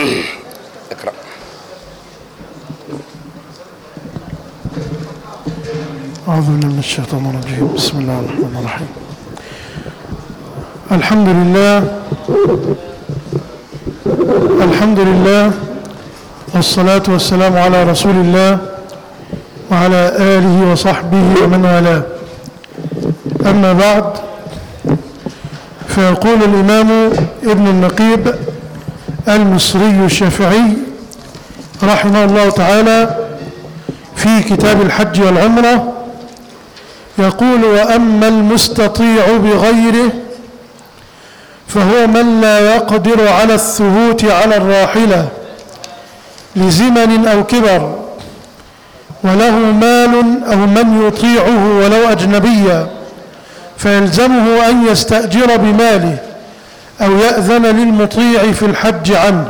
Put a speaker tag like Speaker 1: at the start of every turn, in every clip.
Speaker 1: اقرأ.
Speaker 2: أعوذ بالله من الشيطان الرجيم. بسم الله الرحمن الرحيم. الحمد لله والصلاة والسلام على رسول الله وعلى آله وصحبه ومن والاه. أما بعد، فيقول الإمام ابن النقيب المصري الشافعي رحمه الله تعالى في كتاب الحج والعمرة، يقول: وأما المستطيع بغيره فهو من لا يقدر على الثبوت على الراحلة لزمن أو كبر، وله مال أو من يطيعه ولو أجنبيا، فيلزمه أن يستأجر بماله أو يأذن للمطيع في الحج عنه.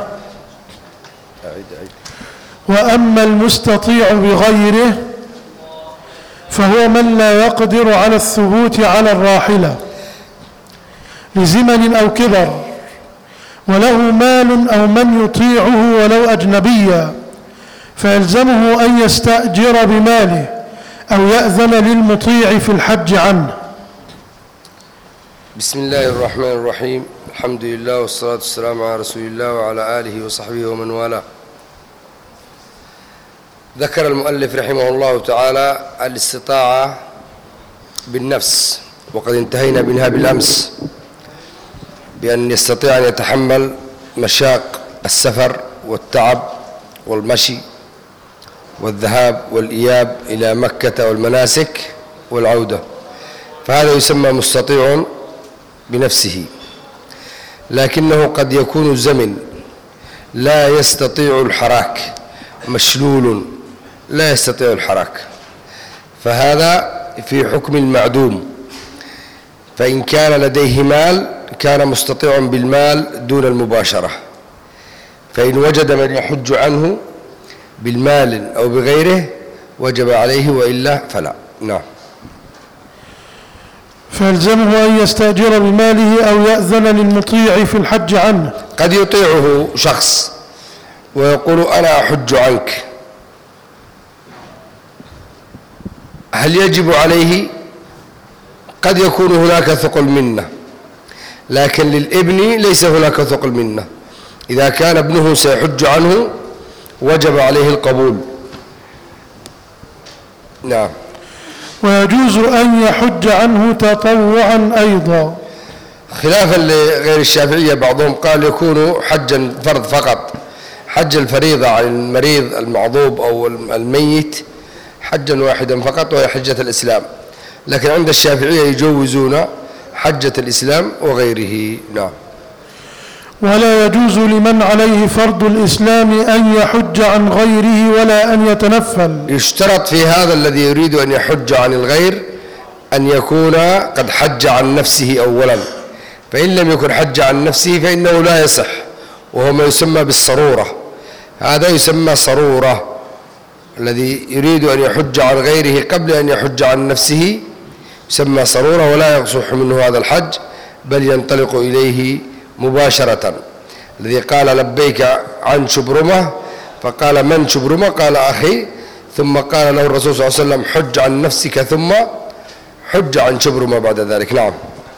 Speaker 2: وأما المستطيع بغيره فهو من لا يقدر على الثبوت على الراحلة لزمن أو كبر، وله مال أو من يطيعه ولو أجنبيا، فيلزمه أن يستأجر بماله أو يأذن للمطيع في الحج عنه.
Speaker 1: بسم الله الرحمن الرحيم. الحمد لله والصلاة والسلام على رسول الله وعلى آله وصحبه ومن والاه. ذكر المؤلف رحمه الله تعالى الاستطاعة بالنفس، وقد انتهينا منها بالأمس بأن يستطيع أن يتحمل مشاق السفر والتعب والمشي والذهاب والإياب إلى مكة والمناسك والعودة، فهذا يسمى مستطيع بنفسه. لكنه قد يكون زمن لا يستطيع الحراك، مشلول لا يستطيع الحراك، فهذا في حكم المعدوم. فإن كان لديه مال كان مستطيع بالمال دون المباشرة، فإن وجد من يحج عنه بالمال أو بغيره وجب عليه، وإلا فلا. نعم.
Speaker 2: فيلزمه أن يستأجر بماله أو يأذن للمطيع في الحج عنه.
Speaker 1: قد يطيعه شخص ويقول: أنا أحج عنك، هل يجب عليه؟ قد يكون هناك ثقل منه، لكن للابن ليس هناك ثقل منه. إذا كان ابنه سيحج عنه وجب عليه القبول. نعم.
Speaker 2: ويجوز أن يحج عنه تطوعا أيضا،
Speaker 1: خلافا لغير الشافعية. بعضهم قال يكون حجا فرض فقط، حج الفريضة عن المريض المعضوب أو الميت حجا واحدا فقط، وهي حجة الإسلام. لكن عند الشافعية يجوزون حجة الإسلام وغيره. نعم.
Speaker 2: ولا يجوز لمن عليه فرض الإسلام أن يحج عن غيره ولا أن يتنفل.
Speaker 1: يشترط في هذا الذي يريد أن يحج عن الغير أن يكون قد حج عن نفسه أولا، فإن لم يكن حج عن نفسه فإنه لا يصح، وهو ما يسمى بالصرورة. هذا يسمى صرورة، الذي يريد أن يحج عن غيره قبل أن يحج عن نفسه يسمى صرورة، ولا يصح منه هذا الحج، بل ينطلق إليه مباشرة. الذي قال لبيك عن شبرمة، فقال: من شبرمة؟ قال: أخي. ثم قال له الرسول صلى الله عليه وسلم: حج عن نفسك ثم حج عن شبرمة بعد ذلك. نعم.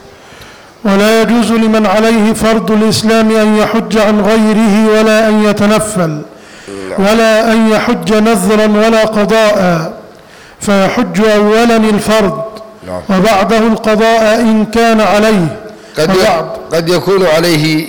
Speaker 2: ولا يجوز لمن عليه فرض الإسلام أن يحج عن غيره ولا أن يتنفل، ولا أن يحج نذرا ولا قضاء، فيحج أولا الفرض وبعده القضاء إن كان عليه.
Speaker 1: قد يكون عليه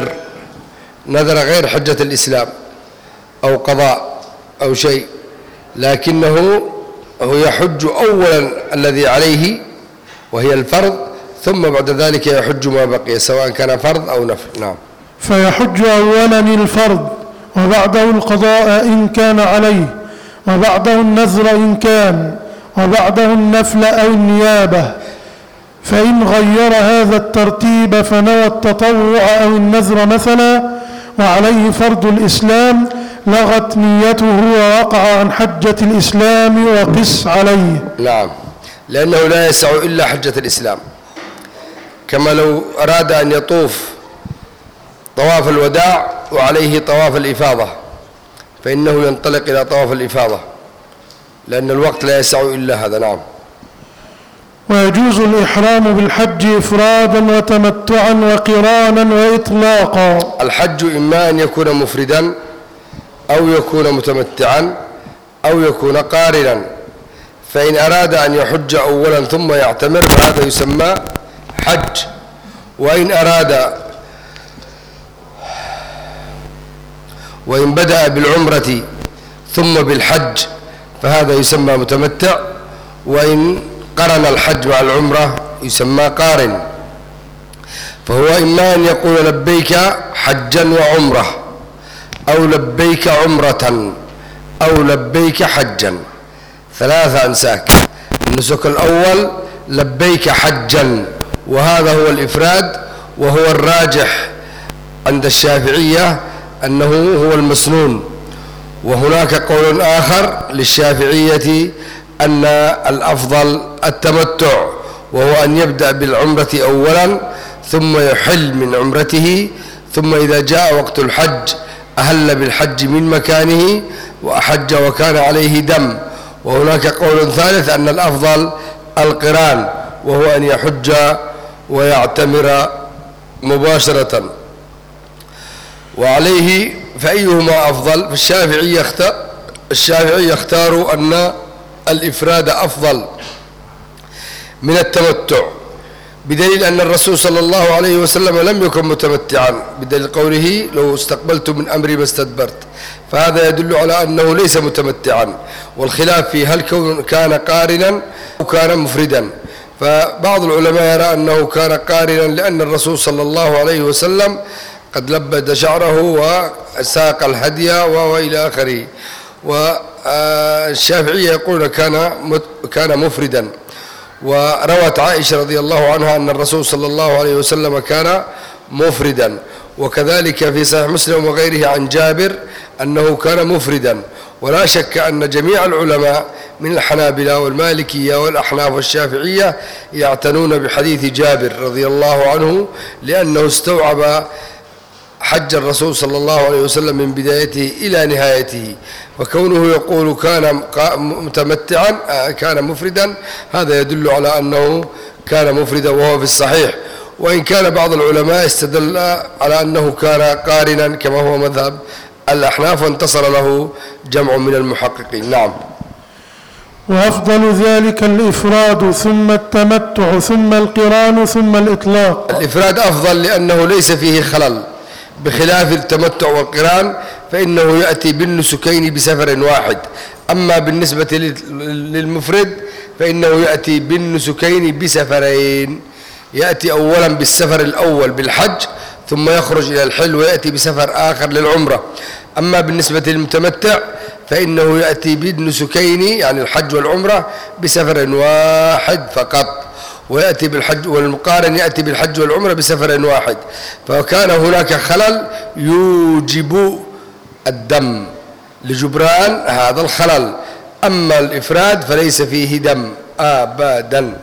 Speaker 1: نذر غير حجة الإسلام أو قضاء أو شيء، لكنه هو يحج أولا الذي عليه وهي الفرض، ثم بعد ذلك يحج ما بقي سواء كان فرض أو نفل. نعم.
Speaker 2: فيحج أولا الفرض وبعده القضاء إن كان عليه، وبعده النذر إن كان، وبعده النفل أو النيابة. فإن غير هذا الترتيب فنوى التطوع أو النذر مثلا وعليه فرض الإسلام لغت نيته ووقع عن حجة الإسلام وقس عليه.
Speaker 1: نعم، لأنه لا يسع إلا حجة الإسلام. كما لو أراد أن يطوف طواف الوداع وعليه طواف الإفاضة، فإنه ينطلق إلى طواف الإفاضة لأن الوقت لا يسع إلا هذا. نعم.
Speaker 2: ويجوز الإحرام بالحج إفرادا وتمتعا وقرانا وإطلاقا.
Speaker 1: الحج إما أن يكون مفردا أو يكون متمتعا أو يكون قارنا، فإن أراد أن يحج أولا ثم يعتمر فهذا يسمى حج، وإن بدأ بالعمرة ثم بالحج فهذا يسمى متمتع، وإن قرن الحج مع العمرة يسمى قارن. فهو إما أن يقول لبيك حجا وعمرة، أو لبيك عمرة، أو لبيك حجا، 3 أنساك. النسك الأول لبيك حجا، وهذا هو الإفراد، وهو الراجح عند الشافعية أنه هو المسنون. وهناك قول آخر للشافعية أن الأفضل التمتع، وهو أن يبدأ بالعمرة أولا ثم يحل من عمرته، ثم إذا جاء وقت الحج أهل بالحج من مكانه وأحج وكان عليه دم. وهناك قول ثالث أن الأفضل القران، وهو أن يحج ويعتمر مباشرة. وعليه فأيهما أفضل؟ الشافعي يختار أن الإفراد أفضل من التمتع، بدليل أن الرسول صلى الله عليه وسلم لم يكن متمتعا، بدليل قوله لو استقبلت من أمري ما استدبرت، فهذا يدل على أنه ليس متمتعا. والخلاف في هل كان قارنا أو كان مفردا، فبعض العلماء يرى أنه كان قارنا لأن الرسول صلى الله عليه وسلم قد لبد شعره وساق الهدي وإلى آخره. والشافعية يقول كان مفردا. وروت عائشة رضي الله عنها أن الرسول صلى الله عليه وسلم كان مفردا، وكذلك في صحيح مسلم وغيره عن جابر أنه كان مفردا. ولا شك أن جميع العلماء من الحنابلة والمالكية والأحناف والشافعية يعتنون بحديث جابر رضي الله عنه، لأنه استوعب حج الرسول صلى الله عليه وسلم من بدايته إلى نهايته، وكونه يقول كان متمتعا كان مفردا هذا يدل على أنه كان مفردا وهو في الصحيح. وإن كان بعض العلماء استدل على أنه كان قارنا كما هو مذهب الأحناف، وانتصر له جمع من المحققين. نعم.
Speaker 2: وأفضل ذلك الإفراد ثم التمتع ثم القران ثم الإطلاق.
Speaker 1: الإفراد أفضل لأنه ليس فيه خلل، بخلاف التمتع والقران فإنه يأتي بالنسكين بسفر واحد. أما بالنسبة للمفرد فإنه يأتي بالنسكين بسفرين، يأتي أولا بالسفر الأول بالحج ثم يخرج إلى الحل ويأتي بسفر آخر للعمرة. أما بالنسبة للمتمتع فإنه يأتي بالنسكين يعني الحج والعمرة بسفر واحد فقط، ويأتي بالحج، والمقارن يأتي بالحج والعمرة بسفر واحد. فكان هناك خلل يوجب الدم لجبران هذا الخلل. أما الإفراد فليس فيه دم أبدا.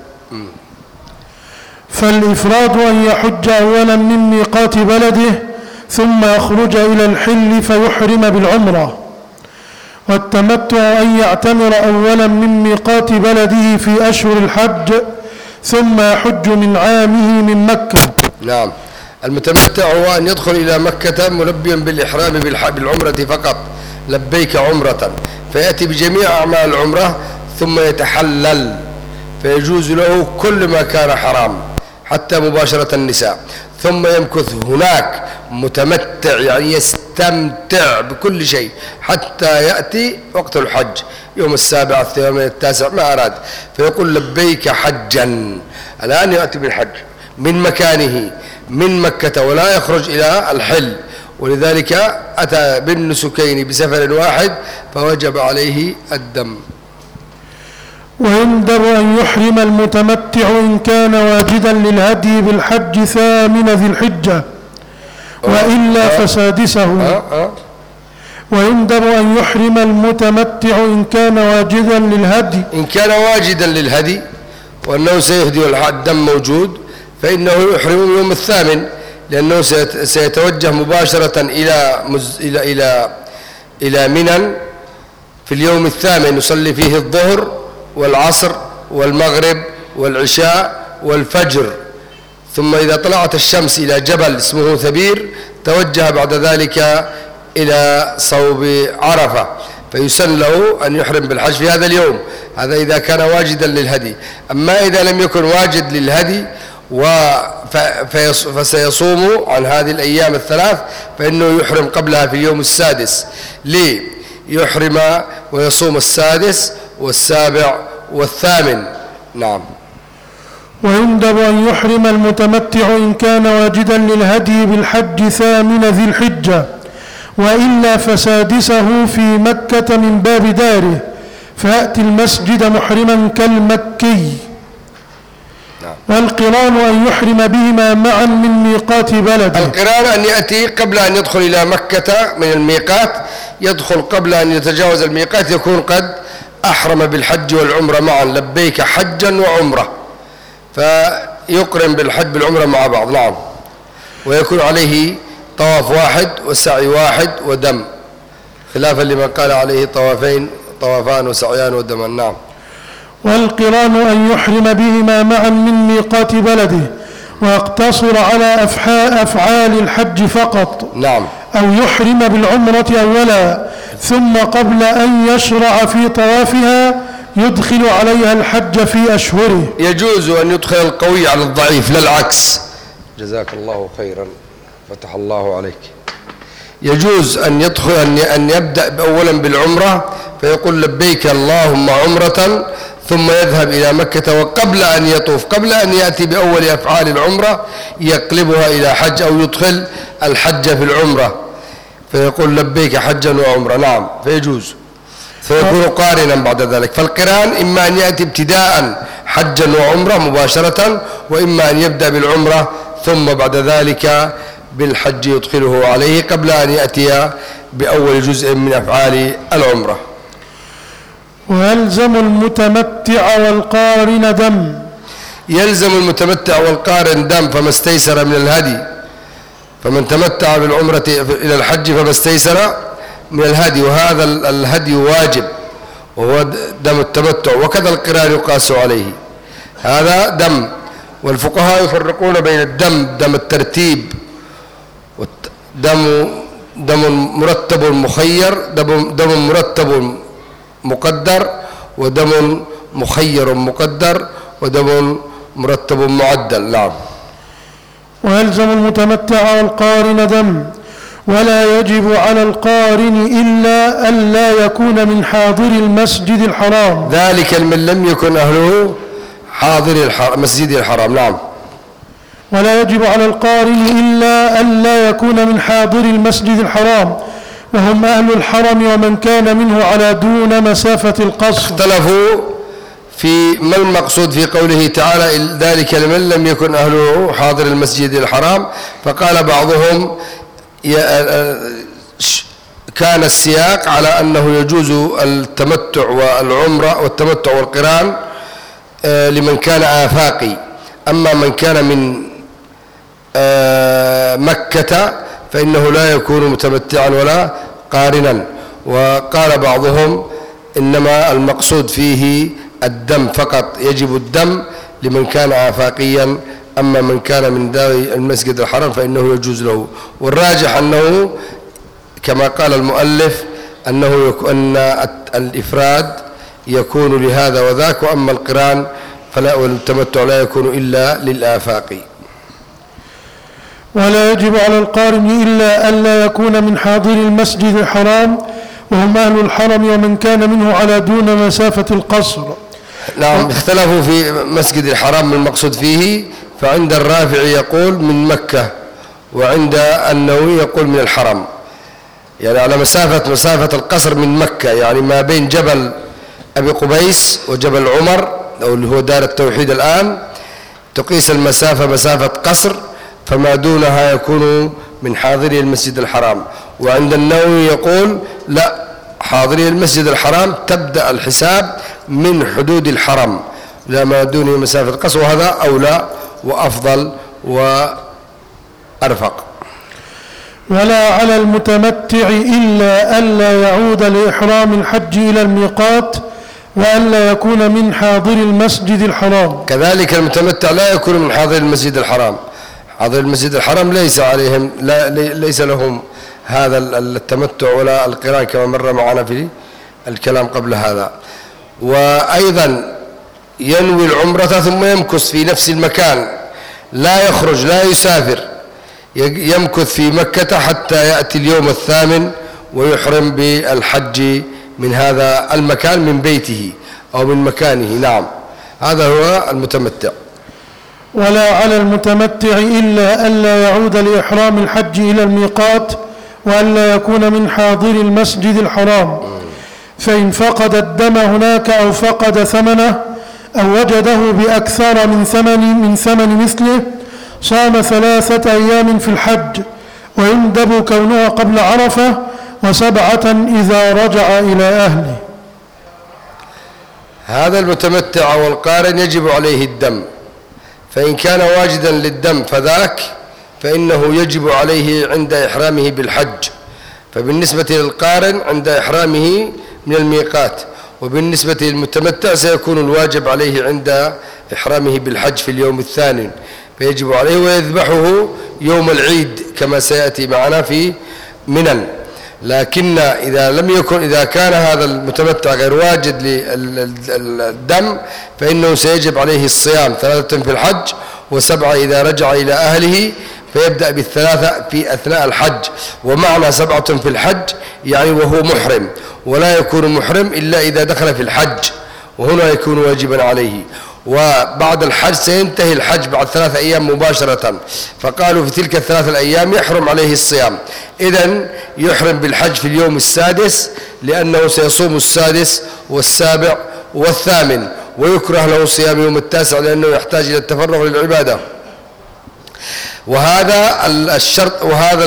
Speaker 2: فالإفراد أن يحج أولا من ميقات بلده ثم يخرج إلى الحل فيحرم بالعمرة، والتمتع أن يعتمر أولا من ميقات بلده في أشهر الحج ثم يحج من عامه من مكة.
Speaker 1: نعم. المتمتع هو أن يدخل إلى مكة ملبيا بالإحرام بالعمرة فقط، لبيك عمرة، فيأتي بجميع أعمال العمرة ثم يتحلل، فيجوز له كل ما كان حرام حتى مباشرة النساء، ثم يمكث هناك متمتع يعني يستمتع بكل شيء حتى يأتي وقت الحج يوم 7 8 9 ما أراد، فيقول لبيك حجا. الآن يأتي بالحج من مكانه من مكة ولا يخرج إلى الحل، ولذلك أتى بالنسكين بسفر واحد فوجب عليه الدم.
Speaker 2: ويندب أن يحرم المتمتع إن كان واجدا للهدي بالحج 8 ذي الحجة وإلا فسادسه. ويندب أن يحرم المتمتع إن كان واجدا للهدي،
Speaker 1: إن كان واجدا للهدي وأنه سيهدي الدم موجود فإنه يحرم يوم 8، لأنه سيتوجه مباشرة إلى منى في اليوم الثامن، يصلي فيه الظهر والعصر والمغرب والعشاء والفجر، ثم إذا طلعت الشمس إلى جبل اسمه ثبير توجه بعد ذلك إلى صوب عرفة، فيسن له أن يحرم بالحج في هذا اليوم. هذا إذا كان واجدا للهدي. أما إذا لم يكن واجد للهدي فسيصوم عن هذه الأيام الثلاث، فإنه يحرم قبلها في اليوم السادس. ليه؟ يحرم ويصوم السادس والسابع والثامن. نعم.
Speaker 2: ويندب أن يحرم المتمتع إن كان واجدا للهدي بالحج ثامن ذي الحجة، وإلا فسادسه في مكة من باب داره، فيأتي المسجد محرما كالمكي. والقران أن يحرم بهما معا من ميقات بلده. القران
Speaker 1: أن يأتي قبل أن يدخل إلى مكة من الميقات، يدخل قبل أن يتجاوز الميقات، يكون قد أحرم بالحج والعمرة معا، لبيك حجا وعمرة، فيقرن بالحج بالعمرة مع بعض. نعم. ويكون عليه طواف واحد وسعي واحد ودم، خلافا لمن قال عليه طوافان وسعيان ودما. نعم.
Speaker 2: والقران أن يحرم بهما معا من ميقات بلده، ويقتصر على أفعال الحج فقط.
Speaker 1: نعم.
Speaker 2: أو يحرم بالعمرة أولا، ثم قبل أن يشرع في طوافها يدخل عليها الحج في أشهره.
Speaker 1: يجوز أن يدخل القوي على الضعيف، لا العكس. جزاك الله خيرا، فتح الله عليك. يجوز أن يدخل أن يبدأ أولا بالعمرة، فيقول لبيك اللهم عمرة، ثم يذهب إلى مكة، وقبل أن يطوف، قبل أن يأتي بأول أفعال العمرة يقلبها إلى حج، أو يدخل الحج في العمرة، فيقول لبيك حجا وعمرة. نعم. فيجوز، فيكون قارنا بعد ذلك. فالقران إما أن يأتي ابتداء حجا وعمرة مباشرة، وإما أن يبدأ بالعمرة ثم بعد ذلك بالحج يدخله عليه قبل أن يأتي بأول جزء من أفعال العمرة.
Speaker 2: ويلزم المتمتع والقارن دم.
Speaker 1: يلزم المتمتع والقارن دم، فما استيسر من الهدي، فمن تمتع بالعمرة إلى الحج فما استيسر من الهدي، وهذا الهدي واجب وهو دم التمتع، وكذا القران يقاس عليه. هذا دم، والفقهاء يفرقون بين الدم، دم الترتيب، دم مرتب مخير، دم مرتب مقدر، ودم مخير مقدر، ودم مرتب معدل. نعم.
Speaker 2: ويلزم المتمتع والقارن دم، ولا يجب على القارن إلا أن لا يكون من حاضر المسجد الحرام،
Speaker 1: ذلك من لم يكن أهله حاضر المسجد الحرام. نعم.
Speaker 2: ولا يجب على القارن إلا أن لا يكون من حاضر المسجد الحرام، وهم أهل الحرم ومن كان منه على دون مسافة القصر.
Speaker 1: اختلفوا في ما المقصود في قوله تعالى ذلك لمن لم يكن أهله حاضر المسجد الحرام، فقال بعضهم كان السياق على أنه يجوز التمتع والعمرة والتمتع والقران لمن كان آفاقي، أما من كان من مكة فإنه لا يكون متمتعا ولا قارنا. وقال بعضهم إنما المقصود فيه الدم فقط، يجب الدم لمن كان آفاقيا، أما من كان من دار المسجد الحرام فإنه يجوز له. والراجح أنه كما قال المؤلف أن الإفراد يكون لهذا وذاك، وأما القران فلا، والتمتع لا يكون إلا للآفاق.
Speaker 2: ولا يجب على القارن إلا أن لا يكون من حاضر المسجد الحرام، وهم أهل الحرم ومن كان منه على دون مسافة القصر.
Speaker 1: نعم. اختلفوا في مسجد الحرام المقصود فيه، فعند الرافع يقول من مكة، وعند النووي يقول من الحرم، يعني على مسافة القصر من مكة، يعني ما بين جبل أبي قبيس وجبل عمر أو اللي هو دار التوحيد الآن، تقيس المسافة مسافة قصر، فما دونها يكون من حاضري المسجد الحرام. وعند النووي يقول لا، حاضري المسجد الحرام تبدأ الحساب من حدود الحرم، لا ما دونه مسافة قصر، وهذا أولى وأفضل أرفق.
Speaker 2: ولا على المتمتع إلا ألا يعود لإحرام الحج إلى الميقات وألا يكون من حاضر المسجد الحرام.
Speaker 1: كذلك المتمتع لا يكون من حاضر المسجد الحرام. حاضر المسجد الحرام ليس عليهم ليس لهم هذا التمتع ولا القران كما مر معنا في الكلام قبل هذا. وأيضا ينوي العمرة ثم يمكث في نفس المكان، لا يخرج لا يسافر، يمكث في مكة حتى يأتي اليوم الثامن ويحرم بالحج من هذا المكان من بيته أو من مكانه. نعم، هذا هو المتمتع.
Speaker 2: ولا على المتمتع إلا ألا يعود لإحرام الحج إلى الميقات وألا يكون من حاضر المسجد الحرام، فإن فقد الدم هناك أو فقد ثمنه أو وجده بأكثر من ثمن مثله صام 3 أيام في الحج، ويندب كونها قبل عرفة، و7 إذا رجع إلى أهله.
Speaker 1: هذا المتمتع والقارن يجب عليه الدم، فإن كان واجدا للدم فذاك فإنه يجب عليه عند إحرامه بالحج. فبالنسبة للقارن عند إحرامه من الميقات، وبالنسبة للمتمتع سيكون الواجب عليه عند إحرامه بالحج في اليوم الثاني، فيجب عليه ويذبحه يوم العيد كما سيأتي معنا في منن. لكن إذا كان هذا المتمتع غير واجد للدم فإنه سيجب عليه الصيام 3 في الحج و7 إذا رجع إلى أهله، فيبدأ بال3 في أثناء الحج. ومعنى 7 في الحج يعني وهو محرم، ولا يكون محرم إلا إذا دخل في الحج، وهنا يكون واجبا عليه. وبعد الحج سينتهي الحج بعد 3 أيام مباشرة، فقالوا في تلك ال3 الأيام يحرم عليه الصيام. إذن يحرم بالحج في اليوم السادس لأنه سيصوم السادس والسابع والثامن، ويكره له صيام يوم التاسع لأنه يحتاج إلى التفرغ للعبادة. وهذا الشرط، وهذا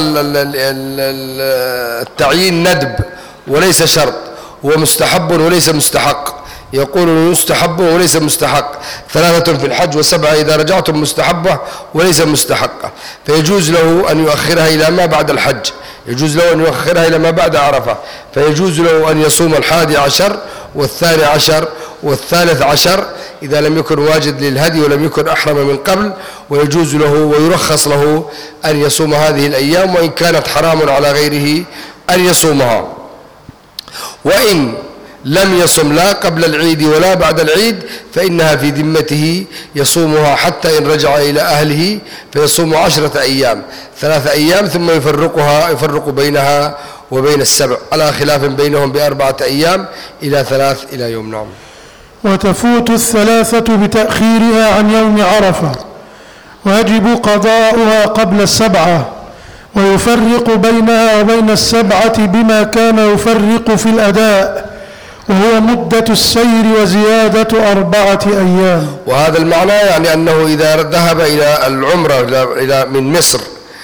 Speaker 1: التعيين ندب وليس شرط، ومستحب وليس مستحق. يقول يستحب وليس مستحق. 3 في الحج و7 إذا رجعتم مستحبة وليس مستحقة، فيجوز له أن يؤخرها إلى ما بعد الحج، يجوز له أن يؤخرها إلى ما بعد عرفة، فيجوز له أن يصوم 11 و12 و13 إذا لم يكن واجد للهدي ولم يكن أحرم من قبل، ويجوز له ويرخص له أن يصوم هذه الأيام وإن كانت حرام على غيره أن يصومها. وإن لم يصم لا قبل العيد ولا بعد العيد فإنها في ذمته يصومها حتى إن رجع إلى أهله، فيصوم 10 أيام، 3 أيام ثم يفرق بينها وبين السبع على خلاف بينهم ب4 أيام إلى 3 إلى يوم. نعم.
Speaker 2: وتفوت 3 بتأخيرها عن يوم عرفة، ويجب قضاؤها قبل 7، ويفرق بينها وبين 7 بما كان يفرق في الأداء، وهو مدة السير وزيادة 4 أيام.
Speaker 1: وهذا المعنى يعني أنه إذا ذهب إلى العمرة من مصر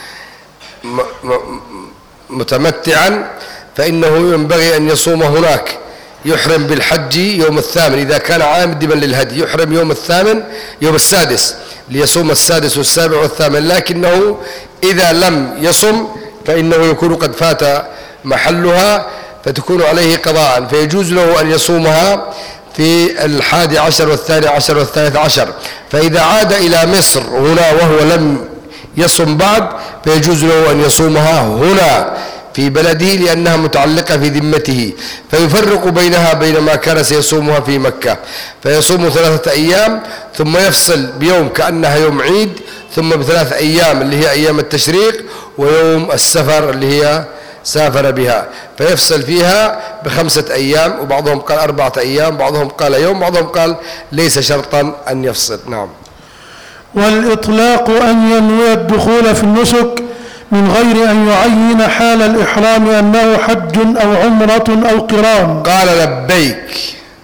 Speaker 1: متمتعا فإنه ينبغي أن يصوم هناك، يحرم بالحج يوم الثامن إذا كان عامدا للهدي، يحرم يوم السادس ليصوم السادس والسابع والثامن. لكنه إذا لم يصم فإنه يكون قد فات محلها فتكون عليه قضاء، فيجوز له أن يصومها في 11 و12 و13. فإذا عاد إلى مصر هنا وهو لم يصم بعد فيجوز له أن يصومها هنا في بلده لأنها متعلقة في ذمته، فيفرق بينها بين ما كان سيصومها في مكة، فيصوم 3 أيام ثم يفصل بيوم كأنها يوم عيد، ثم ب3 أيام اللي هي أيام التشريق، ويوم السفر اللي هي سافر بها، فيفصل فيها ب5 أيام، وبعضهم قال 4 أيام، بعضهم قال يوم، بعضهم قال ليس شرطا أن يفصل. نعم.
Speaker 2: والإطلاق أن ينوي الدخول في النسك من غير أن يعين حال الإحرام أنه حج أو عمرة أو قران.
Speaker 1: قال لبيك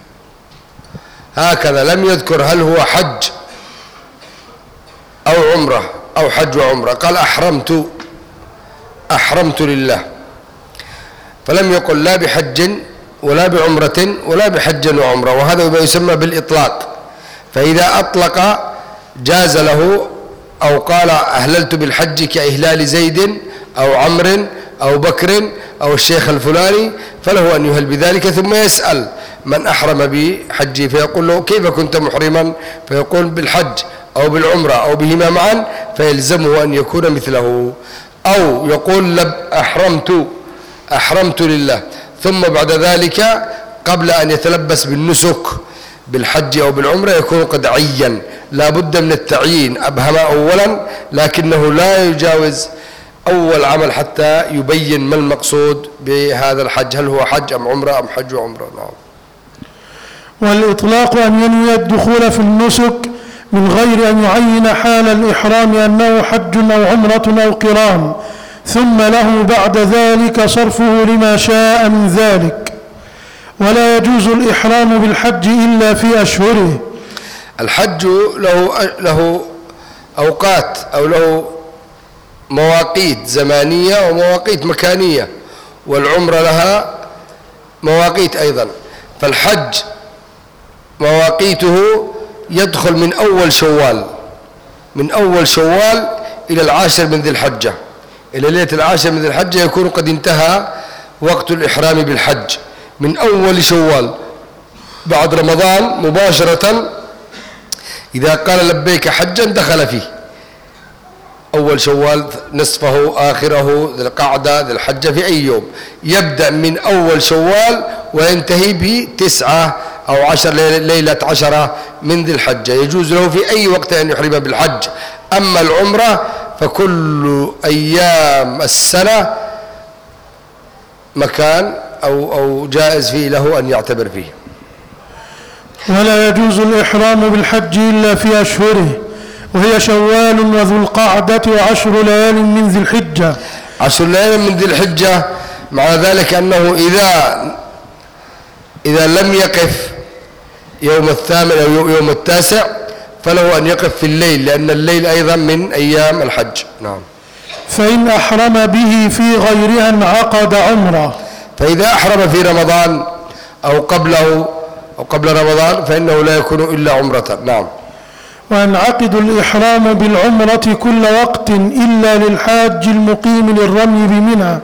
Speaker 1: هكذا، لم يذكر هل هو حج أو عمرة أو حج وعمرة، قال أحرمت لله، فلم يقل لا بحج ولا بعمرة ولا بحج وعمرة، وهذا ما يسمى بالإطلاق. فإذا أطلق جاز له أو قال أهللت بالحج كإهلال زيد أو عمرو أو بكر أو الشيخ الفلاني، فله أن يهل بذلك ثم يسأل من أحرم بحجه فيقول له كيف كنت محرما؟ فيقول بالحج أو بالعمرة أو بهما معا، فيلزمه أن يكون مثله. أو يقول أحرمت لله، ثم بعد ذلك قبل أن يتلبس بالنسك بالحج أو بالعمرة يكون قد عين، لا بد من التعيين، أبهم أولا لكنه لا يجاوز أول عمل حتى يبين ما المقصود بهذا الحج، هل هو حج أم عمرة أم حج وعمرة. نعم.
Speaker 2: والإطلاق أن ينوي الدخول في النسك من غير أن يعين حال الإحرام أنه حج أو عمرة أو قران، ثم له بعد ذلك صرفه لما شاء من ذلك. ولا يجوز الإحرام بالحج إلا في أشهره.
Speaker 1: الحج له أوقات أو له مواقيت زمانية ومواقيت مكانية، والعمرة لها مواقيت أيضا. فالحج مواقيته يدخل من أول شوال إلى العاشر من ذي الحجة، إلى ليلة العاشر من ذي الحجة يكون قد انتهى وقت الإحرام بالحج. من أول شوال بعد رمضان مباشرة إذا قال لبيك حجا دخل فيه. أول شوال نصفه آخره ذي القعدة ذي الحجة في أي يوم، يبدأ من أول شوال وينتهي ب9 أو 10 ليلة 10 من ذي الحجة، يجوز له في أي وقت أن يحرم بالحج. أما العمرة فكل أيام السنة مكان أو جائز فيه له أن يعتبر فيه.
Speaker 2: ولا يجوز الإحرام بالحج إلا في أشهره، وهي شوال وذو القعدة و10 ليال من ذي الحجة.
Speaker 1: 10 ليال من ذي الحجة، مع ذلك أنه إذا لم يقف يوم الثامن أو يوم التاسع فله أن يقف في الليل، لأن الليل أيضا من أيام الحج. نعم.
Speaker 2: فإن أحرم به في غيرها انعقد عمرة.
Speaker 1: فإذا أحرم في رمضان أو قبله أو قبل رمضان فإنه لا يكون إلا عمرة. نعم.
Speaker 2: وينعقد الإحرام بالعمرة كل وقت إلا للحاج المقيم للرمي بمنى.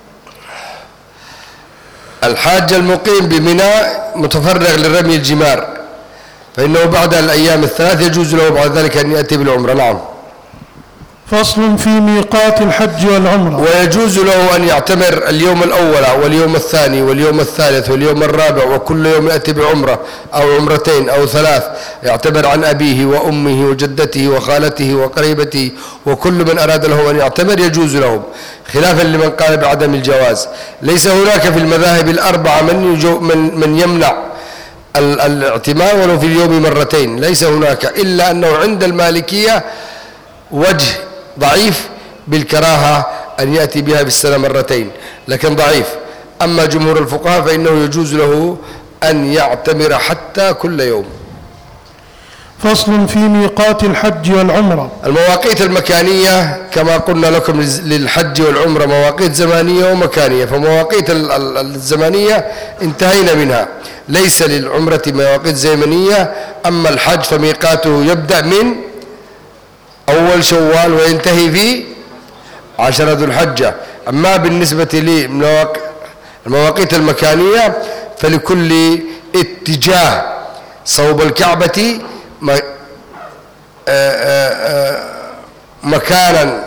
Speaker 1: الحاج المقيم بمنى متفرغ للرمي الجمار، فإنه بعد الأيام الثلاث يجوز له بعد ذلك أن يأتي بالعمرة. نعم.
Speaker 2: فصل في ميقات الحج والعمرة.
Speaker 1: ويجوز له أن يعتمر اليوم الأول واليوم الثاني واليوم الثالث واليوم الرابع، وكل يوم يأتي بعمرة أو عمرتين أو 3، يعتمر عن أبيه وأمه وجدته وخالته وقريبته، وكل من أراد له أن يعتمر يجوز لهم، خلافا لمن قال بعدم الجواز. ليس هناك في المذاهب الأربعة من يمنع الاعتمار ولو في اليوم مرتين، ليس هناك، إلا أنه عند المالكية وجه ضعيف بالكراهة أن يأتي بها بالسنة مرتين، لكن ضعيف. أما جمهور الفقهاء فإنه يجوز له أن يعتمر حتى كل يوم.
Speaker 2: فصل في ميقات الحج والعمرة.
Speaker 1: المواقيت المكانية كما قلنا لكم للحج والعمرة مواقيت زمانية ومكانية، فمواقيت الزمانية انتهينا منها، ليس للعمرة مواقيت زمنية. أما الحج فميقاته يبدأ من أول شوال وينتهي في 10 ذو الحجة. أما بالنسبة للمواقيت المكانية فلكل اتجاه صوب الكعبة مكانا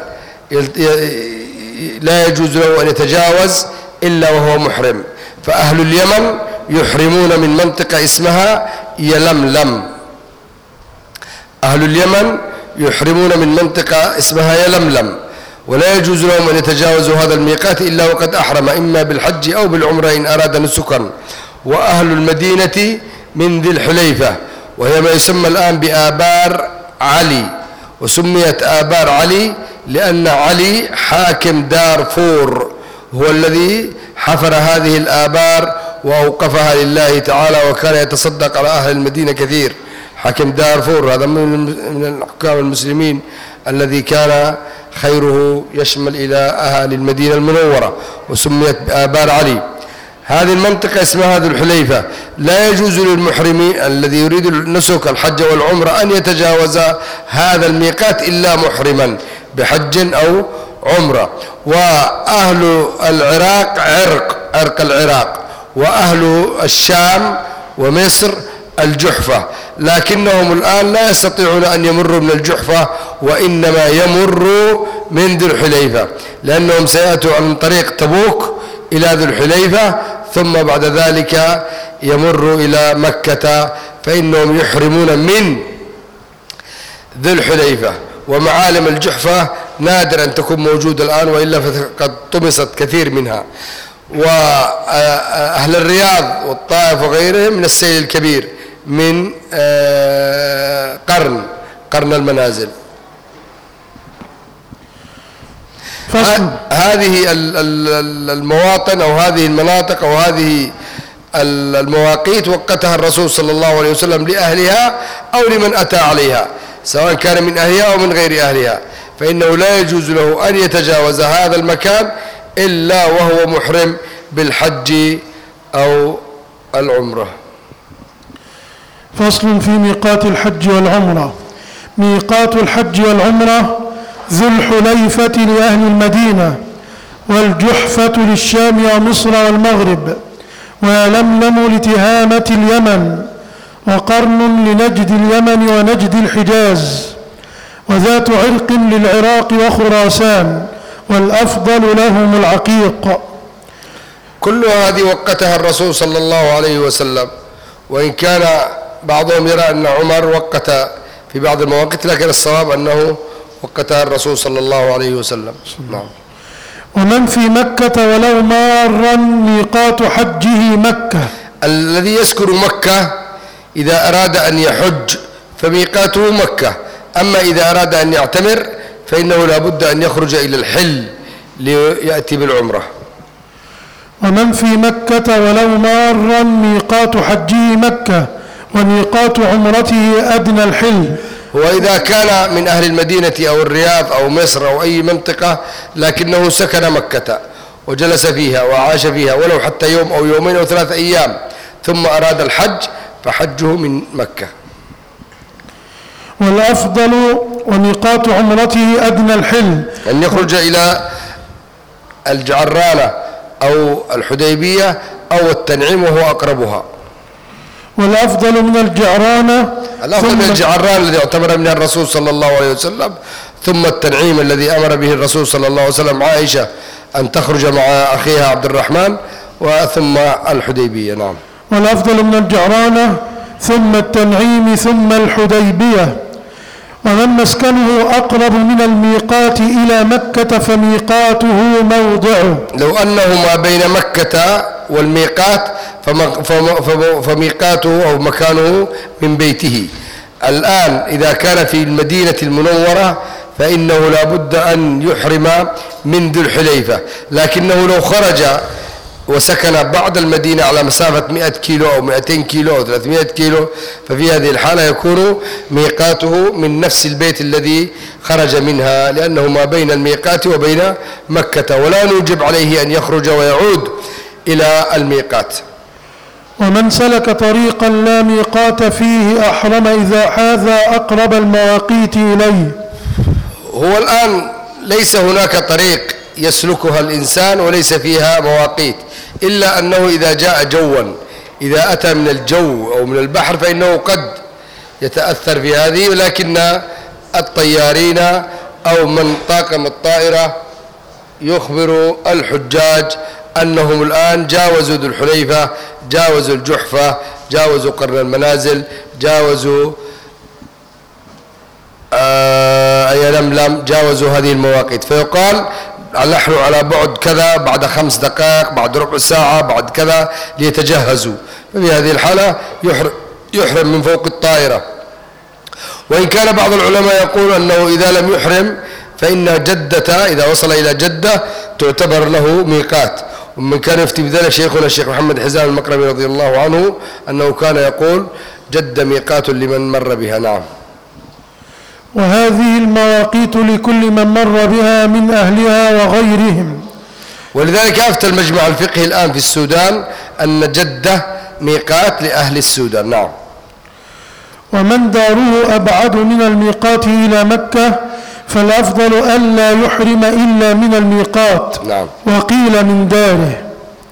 Speaker 1: لا يجوز له أن يتجاوز إلا وهو محرم. فأهل اليمن يحرمون من منطقة اسمها يلملم، أهل اليمن يحرمون من منطقة اسمها يلملم، ولا يجوز لهم أن يتجاوزوا هذا الميقات إلا وقد أحرم إما بالحج أو بالعمرة إن أراد نسكا. وأهل المدينة من ذي الحليفة، وهي ما يسمى الآن بآبار علي، وسميت آبار علي لأن علي حاكم دارفور هو الذي حفر هذه الآبار وأوقفها لله تعالى، وكان يتصدق على أهل المدينة كثير. حاكم دارفور هذا من الحكام المسلمين الذي كان خيره يشمل إلى أهل المدينة المنورة، وسميت بآبار علي. هذه المنطقة اسمها ذو الحليفة. لا يجوز للمحرم الذي يريد النسك الحج والعمرة أن يتجاوز هذا الميقات إلا محرما بحج أو عمرة. وأهل العراق عرق العراق، وأهل الشام ومصر الجحفة، لكنهم الآن لا يستطيعون أن يمروا من الجحفة، وإنما يمروا من ذو الحليفة، لأنهم سيأتوا عن طريق تبوك إلى ذو الحليفة، ثم بعد ذلك يمروا إلى مكة، فإنهم يحرمون من ذو الحليفة. ومعالم الجحفة نادر أن تكون موجودة الآن، وإلا فقد طمست كثير منها. وأهل الرياض والطائف وغيرهم من السيل الكبير من قرن المنازل. هذه المواطن أو هذه المناطق أو هذه المواقيت وقتها الرسول صلى الله عليه وسلم لأهلها أو لمن أتى عليها، سواء كان من أهلها أو من غير أهلها، فإنه لا يجوز له أن يتجاوز هذا المكان إلا وهو محرم بالحج أو العمرة.
Speaker 2: فصل في ميقات الحج والعمرة. ميقات الحج والعمرة ذو الحليفة لأهل المدينة، والجحفة للشام ومصر والمغرب، ولملم لتهامة اليمن، وقرن لنجد اليمن ونجد الحجاز، وذات عرق للعراق وخراسان، والأفضل لهم العقيق.
Speaker 1: كل هذه وقتها الرسول صلى الله عليه وسلم، وإن كان بعضهم يرى أن عمر وقت في بعض المواقف، لكن الصواب أنه وقتها الرسول صلى الله عليه وسلم. نعم.
Speaker 2: ومن في مكة ولو مارا ميقات حجه مكة.
Speaker 1: الذي يسكن مكة إذا أراد أن يحج فميقاته مكة، أما إذا أراد أن يعتمر فإنه لا بد أن يخرج إلى الحل ليأتي بالعمرة.
Speaker 2: ومن في مكة ولو مارا ميقات حجه مكة، وميقات عمرته أدنى الحل.
Speaker 1: وإذا كان من أهل المدينة أو الرياض أو مصر أو أي منطقة لكنه سكن مكة وجلس فيها وعاش فيها ولو حتى يوم أو يومين أو 3 أيام ثم أراد الحج فحجه من مكة.
Speaker 2: والأفضل وميقات عمرته أدنى الحل،
Speaker 1: أن يخرج إلى الجعرانة أو الحديبية أو التنعيم وهو أقربها.
Speaker 2: والأفضل من الجعرانة،
Speaker 1: الأفضل من الجعران الذي اعتبر منها الرسول صلى الله عليه وسلم، ثم التنعيم الذي أمر به الرسول صلى الله عليه وسلم عائشة أن تخرج مع أخيها عبد الرحمن، وثم الحديبية. نعم.
Speaker 2: والأفضل من الجعرانة ثم التنعيم ثم الحديبية. ومن مسكنه أقرب من الميقات إلى مكة فميقاته موضعه.
Speaker 1: لو أنه ما بين مكة والميقات فميقاته أو مكانه من بيته. الآن إذا كان في المدينة المنورة فإنه لا بد أن يحرم من ذو الحليفة، لكنه لو خرج وسكن بعد المدينة على مسافة 100 كيلو أو 200 كيلو أو 300 كيلو ففي هذه الحالة يكون ميقاته من نفس البيت الذي خرج منها، لأنه ما بين الميقات وبين مكة، ولا نوجب عليه أن يخرج ويعود إلى الميقات.
Speaker 2: ومن سلك طريقا لا ميقات فيه أحرم إذا حاذى أقرب المواقيت إليه.
Speaker 1: هو الآن ليس هناك طريق يسلكها الإنسان وليس فيها مواقيت، إلا أنه إذا جاء جوا، إذا أتى من الجو أو من البحر فإنه قد يتأثر في هذه، لكن الطيارين أو من طاقم الطائرة يخبر الحجاج أنهم الآن جاوزوا ذو الحليفة، جاوزوا الجحفة، جاوزوا قرن المنازل، جاوزوا يلملم، جاوزوا هذه المواقيت، فيقال نحن على بعد كذا، بعد 5 دقائق، بعد ربع ساعة، بعد كذا، ليتجهزوا. ففي هذه الحالة يحرم من فوق الطائرة. وإن كان بعض العلماء يقول أنه إذا لم يحرم فإن جدة إذا وصل إلى جدة تعتبر له ميقات. ومن كان يفتي بذلك شيخنا الشيخ محمد حزام المقرمي رضي الله عنه أنه كان يقول جدة ميقات لمن مر بها. نعم.
Speaker 2: وهذه المواقيت لكل من مر بها من أهلها وغيرهم،
Speaker 1: ولذلك أفتى المجمع الفقهي الآن في السودان أن جدة ميقات لأهل السودان. نعم.
Speaker 2: ومن داره أبعد من الميقات إلى مكة فالأفضل ألا يحرم إلا من الميقات.
Speaker 1: نعم.
Speaker 2: وقيل من داره.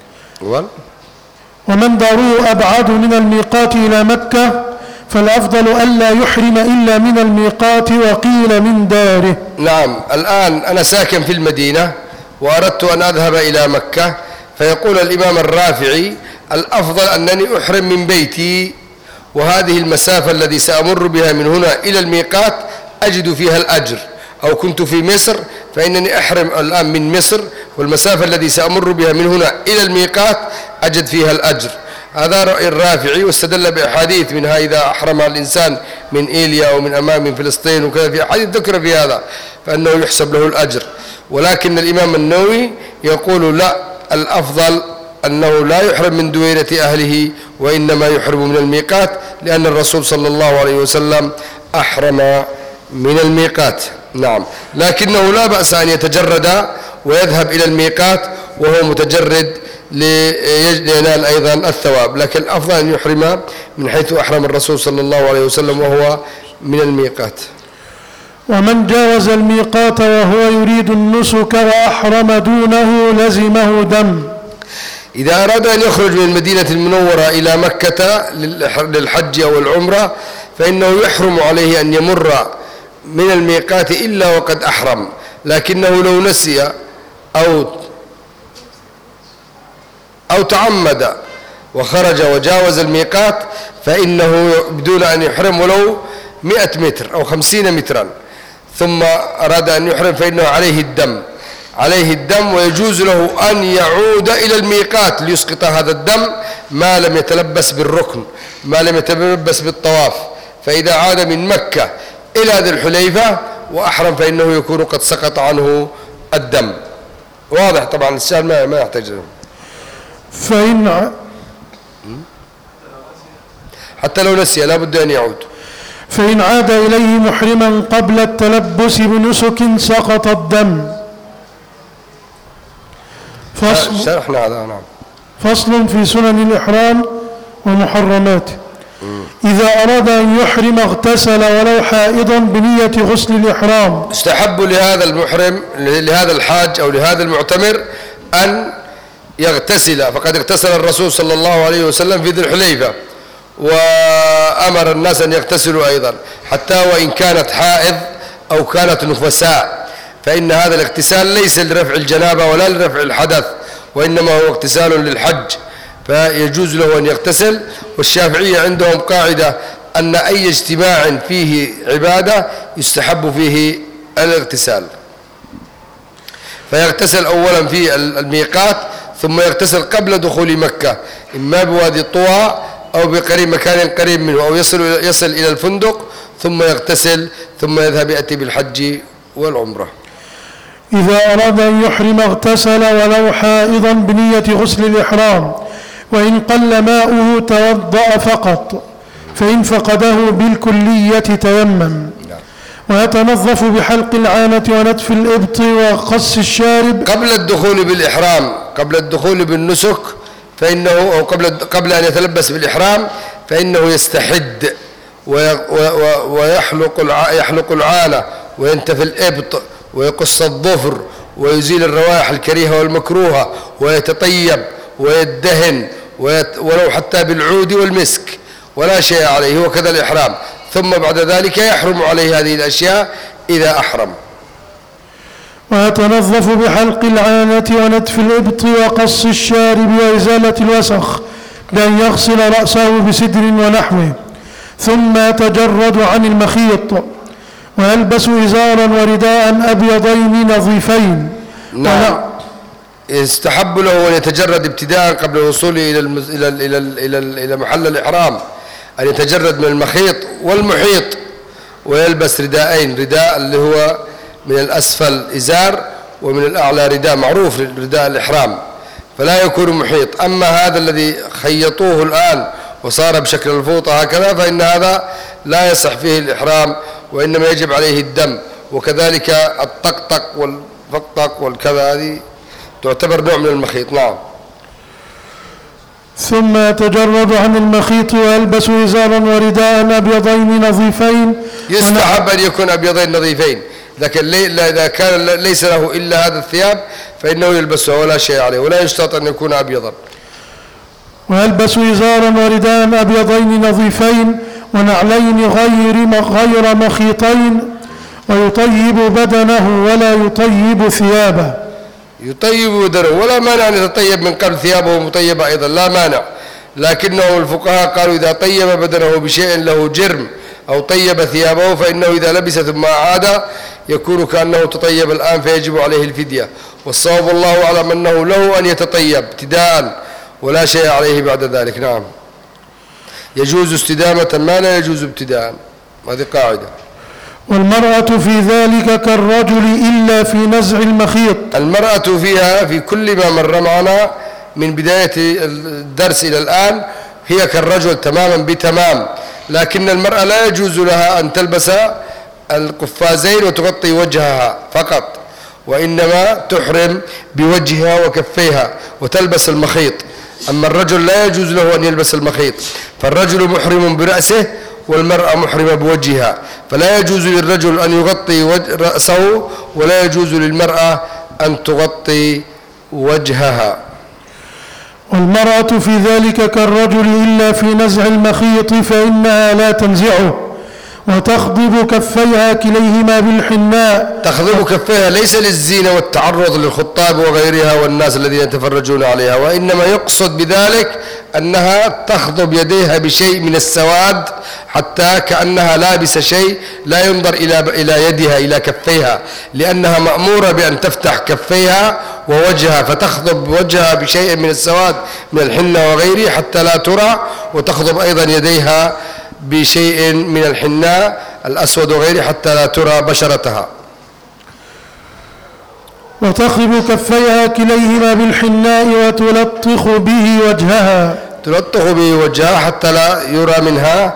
Speaker 2: ومن داره أبعد من الميقات إلى مكة فالأفضل ألا يحرم إلا من الميقات وقيل من داره.
Speaker 1: نعم. الآن أنا ساكن في المدينة وأردت أن أذهب إلى مكة، فيقول الإمام الرافعي الأفضل أنني أحرم من بيتي، وهذه المسافة التي سأمر بها من هنا إلى الميقات أجد فيها الأجر، أو كنت في مصر فإنني أحرم الآن من مصر، والمسافة التي سأمر بها من هنا إلى الميقات أجد فيها الأجر. هذا رأي الرافعي، واستدل بأحاديث منها إذا أحرم الإنسان من إيليا أو من أمام من فلسطين وكذا، في أحاديث ذكر في هذا فأنه يحسب له الأجر. ولكن الإمام النووي يقول لا، الأفضل أنه لا يحرم من دويرة أهله وإنما يحرم من الميقات، لأن الرسول صلى الله عليه وسلم أحرم من الميقات. نعم. لكنه لا بأس أن يتجرد ويذهب إلى الميقات وهو متجرد لينال أيضا الثواب، لكن الأفضل أن يحرم من حيث أحرم الرسول صلى الله عليه وسلم وهو من الميقات.
Speaker 2: ومن جاوز الميقات وهو يريد النسك وأحرم دونه لزمه دم.
Speaker 1: إذا أراد أن يخرج من المدينة المنورة إلى مكة للحج أو العمرة فإنه يحرم عليه أن يمر من الميقات إلا وقد أحرم، لكنه لو نسي أو تعمد وخرج وجاوز الميقات فإنه بدون أن يحرم ولو 100 متر أو 50 مترا ثم أراد أن يحرم فإنه عليه الدم، ويجوز له أن يعود إلى الميقات ليسقط هذا الدم ما لم يتلبس بالركن، ما لم يتلبس بالطواف. فإذا عاد من مكة إلى ذي الحليفة وأحرم فإنه يكون قد سقط عنه الدم. واضح طبعا السؤال ما يحتاج حتى لو نسي لا بد أن يعود.
Speaker 2: فإن عاد إليه محرما قبل التلبس بنسك سقط الدم.
Speaker 1: شرحنا هذا. نعم.
Speaker 2: فصل في سنن الإحرام ومحرماته. إذا أراد أن يحرم اغتسل ولو حائضا بنية غسل الإحرام.
Speaker 1: استحب لهذا المحرم لهذا الحاج أو لهذا المعتمر أن يغتسل، فقد اغتسل الرسول صلى الله عليه وسلم في ذي الحليفة وأمر الناس أن يغتسلوا أيضا، حتى وإن كانت حائض أو كانت نفساء، فإن هذا الاغتسال ليس لرفع الجنابة ولا لرفع الحدث، وإنما هو اغتسال للحج، فيجوز له أن يغتسل. والشافعية عندهم قاعدة أن أي اجتماع فيه عبادة يستحب فيه الاغتسال، فيغتسل أولا في الميقات ثم يغتسل قبل دخول مكة، إما بوادي طوى أو بقريب مكان قريب منه، أو يصل إلى الفندق ثم يغتسل ثم يذهب يأتي بالحج والعمرة.
Speaker 2: إذا أراد أن يحرم اغتسل ولو حائضا بنية غسل الإحرام، وإن قل ماؤه توضأ فقط، فإن فقده بالكلية تيمم. ويتنظف بحلق العانة ونتف الإبط وقص الشارب
Speaker 1: قبل الدخول بالإحرام، قبل الدخول بالنسك، فإنه أو قبل أن يتلبس بالإحرام فإنه يستحد ويحلق العانة وينتف الإبط ويقص الظفر ويزيل الروائح الكريهة والمكروهة ويتطيب ويدهن ولو حتى بالعود والمسك ولا شيء عليه، وكذا الإحرام. ثم بعد ذلك يحرم عليه هذه الأشياء إذا أحرم.
Speaker 2: ويتنظف بحلق العانة ونتف الإبط وقص الشارب وإزالة الوسخ بأن يغسل رأسه بسدر ونحوه، ثم يتجرد عن المخيط، ويلبس إزارا ورداء أبيضين نظيفين.
Speaker 1: نعم. يستحب له أن يتجرد ابتداء قبل الوصول إلى محل الإحرام، أن يتجرد من المخيط والمحيط، ويلبس رداءين، رداء اللي هو من الأسفل إزار ومن الأعلى رداء معروف رداء الإحرام، فلا يكون محيط. أما هذا الذي خيطوه الآن وصار بشكل الفوطة هكذا فإن هذا لا يصح فيه الإحرام، وإنما يجب عليه الدم. وكذلك الطقطق والفقطق والكذا هذه تعتبر نوع من المخيط. نعم.
Speaker 2: ثم يتجرد عن المخيط ويلبس إزارا ورداء أبيضين نظيفين.
Speaker 1: يستحب أن يكون أبيضين نظيفين، لكن إذا كان ليس له إلا هذا الثياب فإنه يلبسها ولا شيء عليه، ولا يشترط أن يكون أبيضا.
Speaker 2: ويلبس إزارا ورداء أبيضين نظيفين ونعلين غير مخيطين، ويطيب بدنه ولا يطيب ثيابه.
Speaker 1: يطيب بدنه، ولا مانع أن يتطيب من قبل ثيابه مطيبة أيضا، لا مانع، لكنه الفقهاء قالوا إذا طيب بدنه بشيء له جرم أو طيب ثيابه فإنه إذا لبس ثم أعاد يكون كأنه تطيب الآن فيجب عليه الفدية. والصواب الله أعلم أنه له أن يتطيب ابتداء ولا شيء عليه بعد ذلك. نعم. يجوز استدامة ما لا يجوز ابتداء، هذه قاعدة.
Speaker 2: والمرأة في ذلك كالرجل إلا في نزع المخيط.
Speaker 1: المرأة فيها في كل ما مر معنا من بداية الدرس إلى الآن هي كالرجل تماما بتمام، لكن المرأة لا يجوز لها أن تلبس القفازين وتغطي وجهها فقط، وإنما تحرم بوجهها وكفيها وتلبس المخيط. أما الرجل لا يجوز له أن يلبس المخيط، فالرجل محرم برأسه والمرأة محرمة بوجهها، فلا يجوز للرجل أن يغطي رأسه ولا يجوز للمرأة أن تغطي وجهها.
Speaker 2: والمرأة في ذلك كالرجل إلا في نزع المخيط فإنها لا تنزعه، وتخضب كفيها كليهما بالحناء.
Speaker 1: تخضب كفيها ليس للزينة والتعرض للخطاب وغيرها والناس الذين يتفرجون عليها، وإنما يقصد بذلك أنها تخضب يديها بشيء من السواد حتى كأنها لابسة شيء لا ينظر إلى يدها إلى كفيها، لأنها مأمورة بأن تفتح كفيها ووجهها، فتخضب وجهها بشيء من السواد من الحنة وغيره حتى لا ترى، وتخضب أيضا يديها بشيء من الحناء الأسود وغيره حتى لا ترى بشرتها.
Speaker 2: وتخضب كفيها كليهما بالحناء وتلطخ به وجهها.
Speaker 1: تلطخ به وجهها حتى لا يرى منها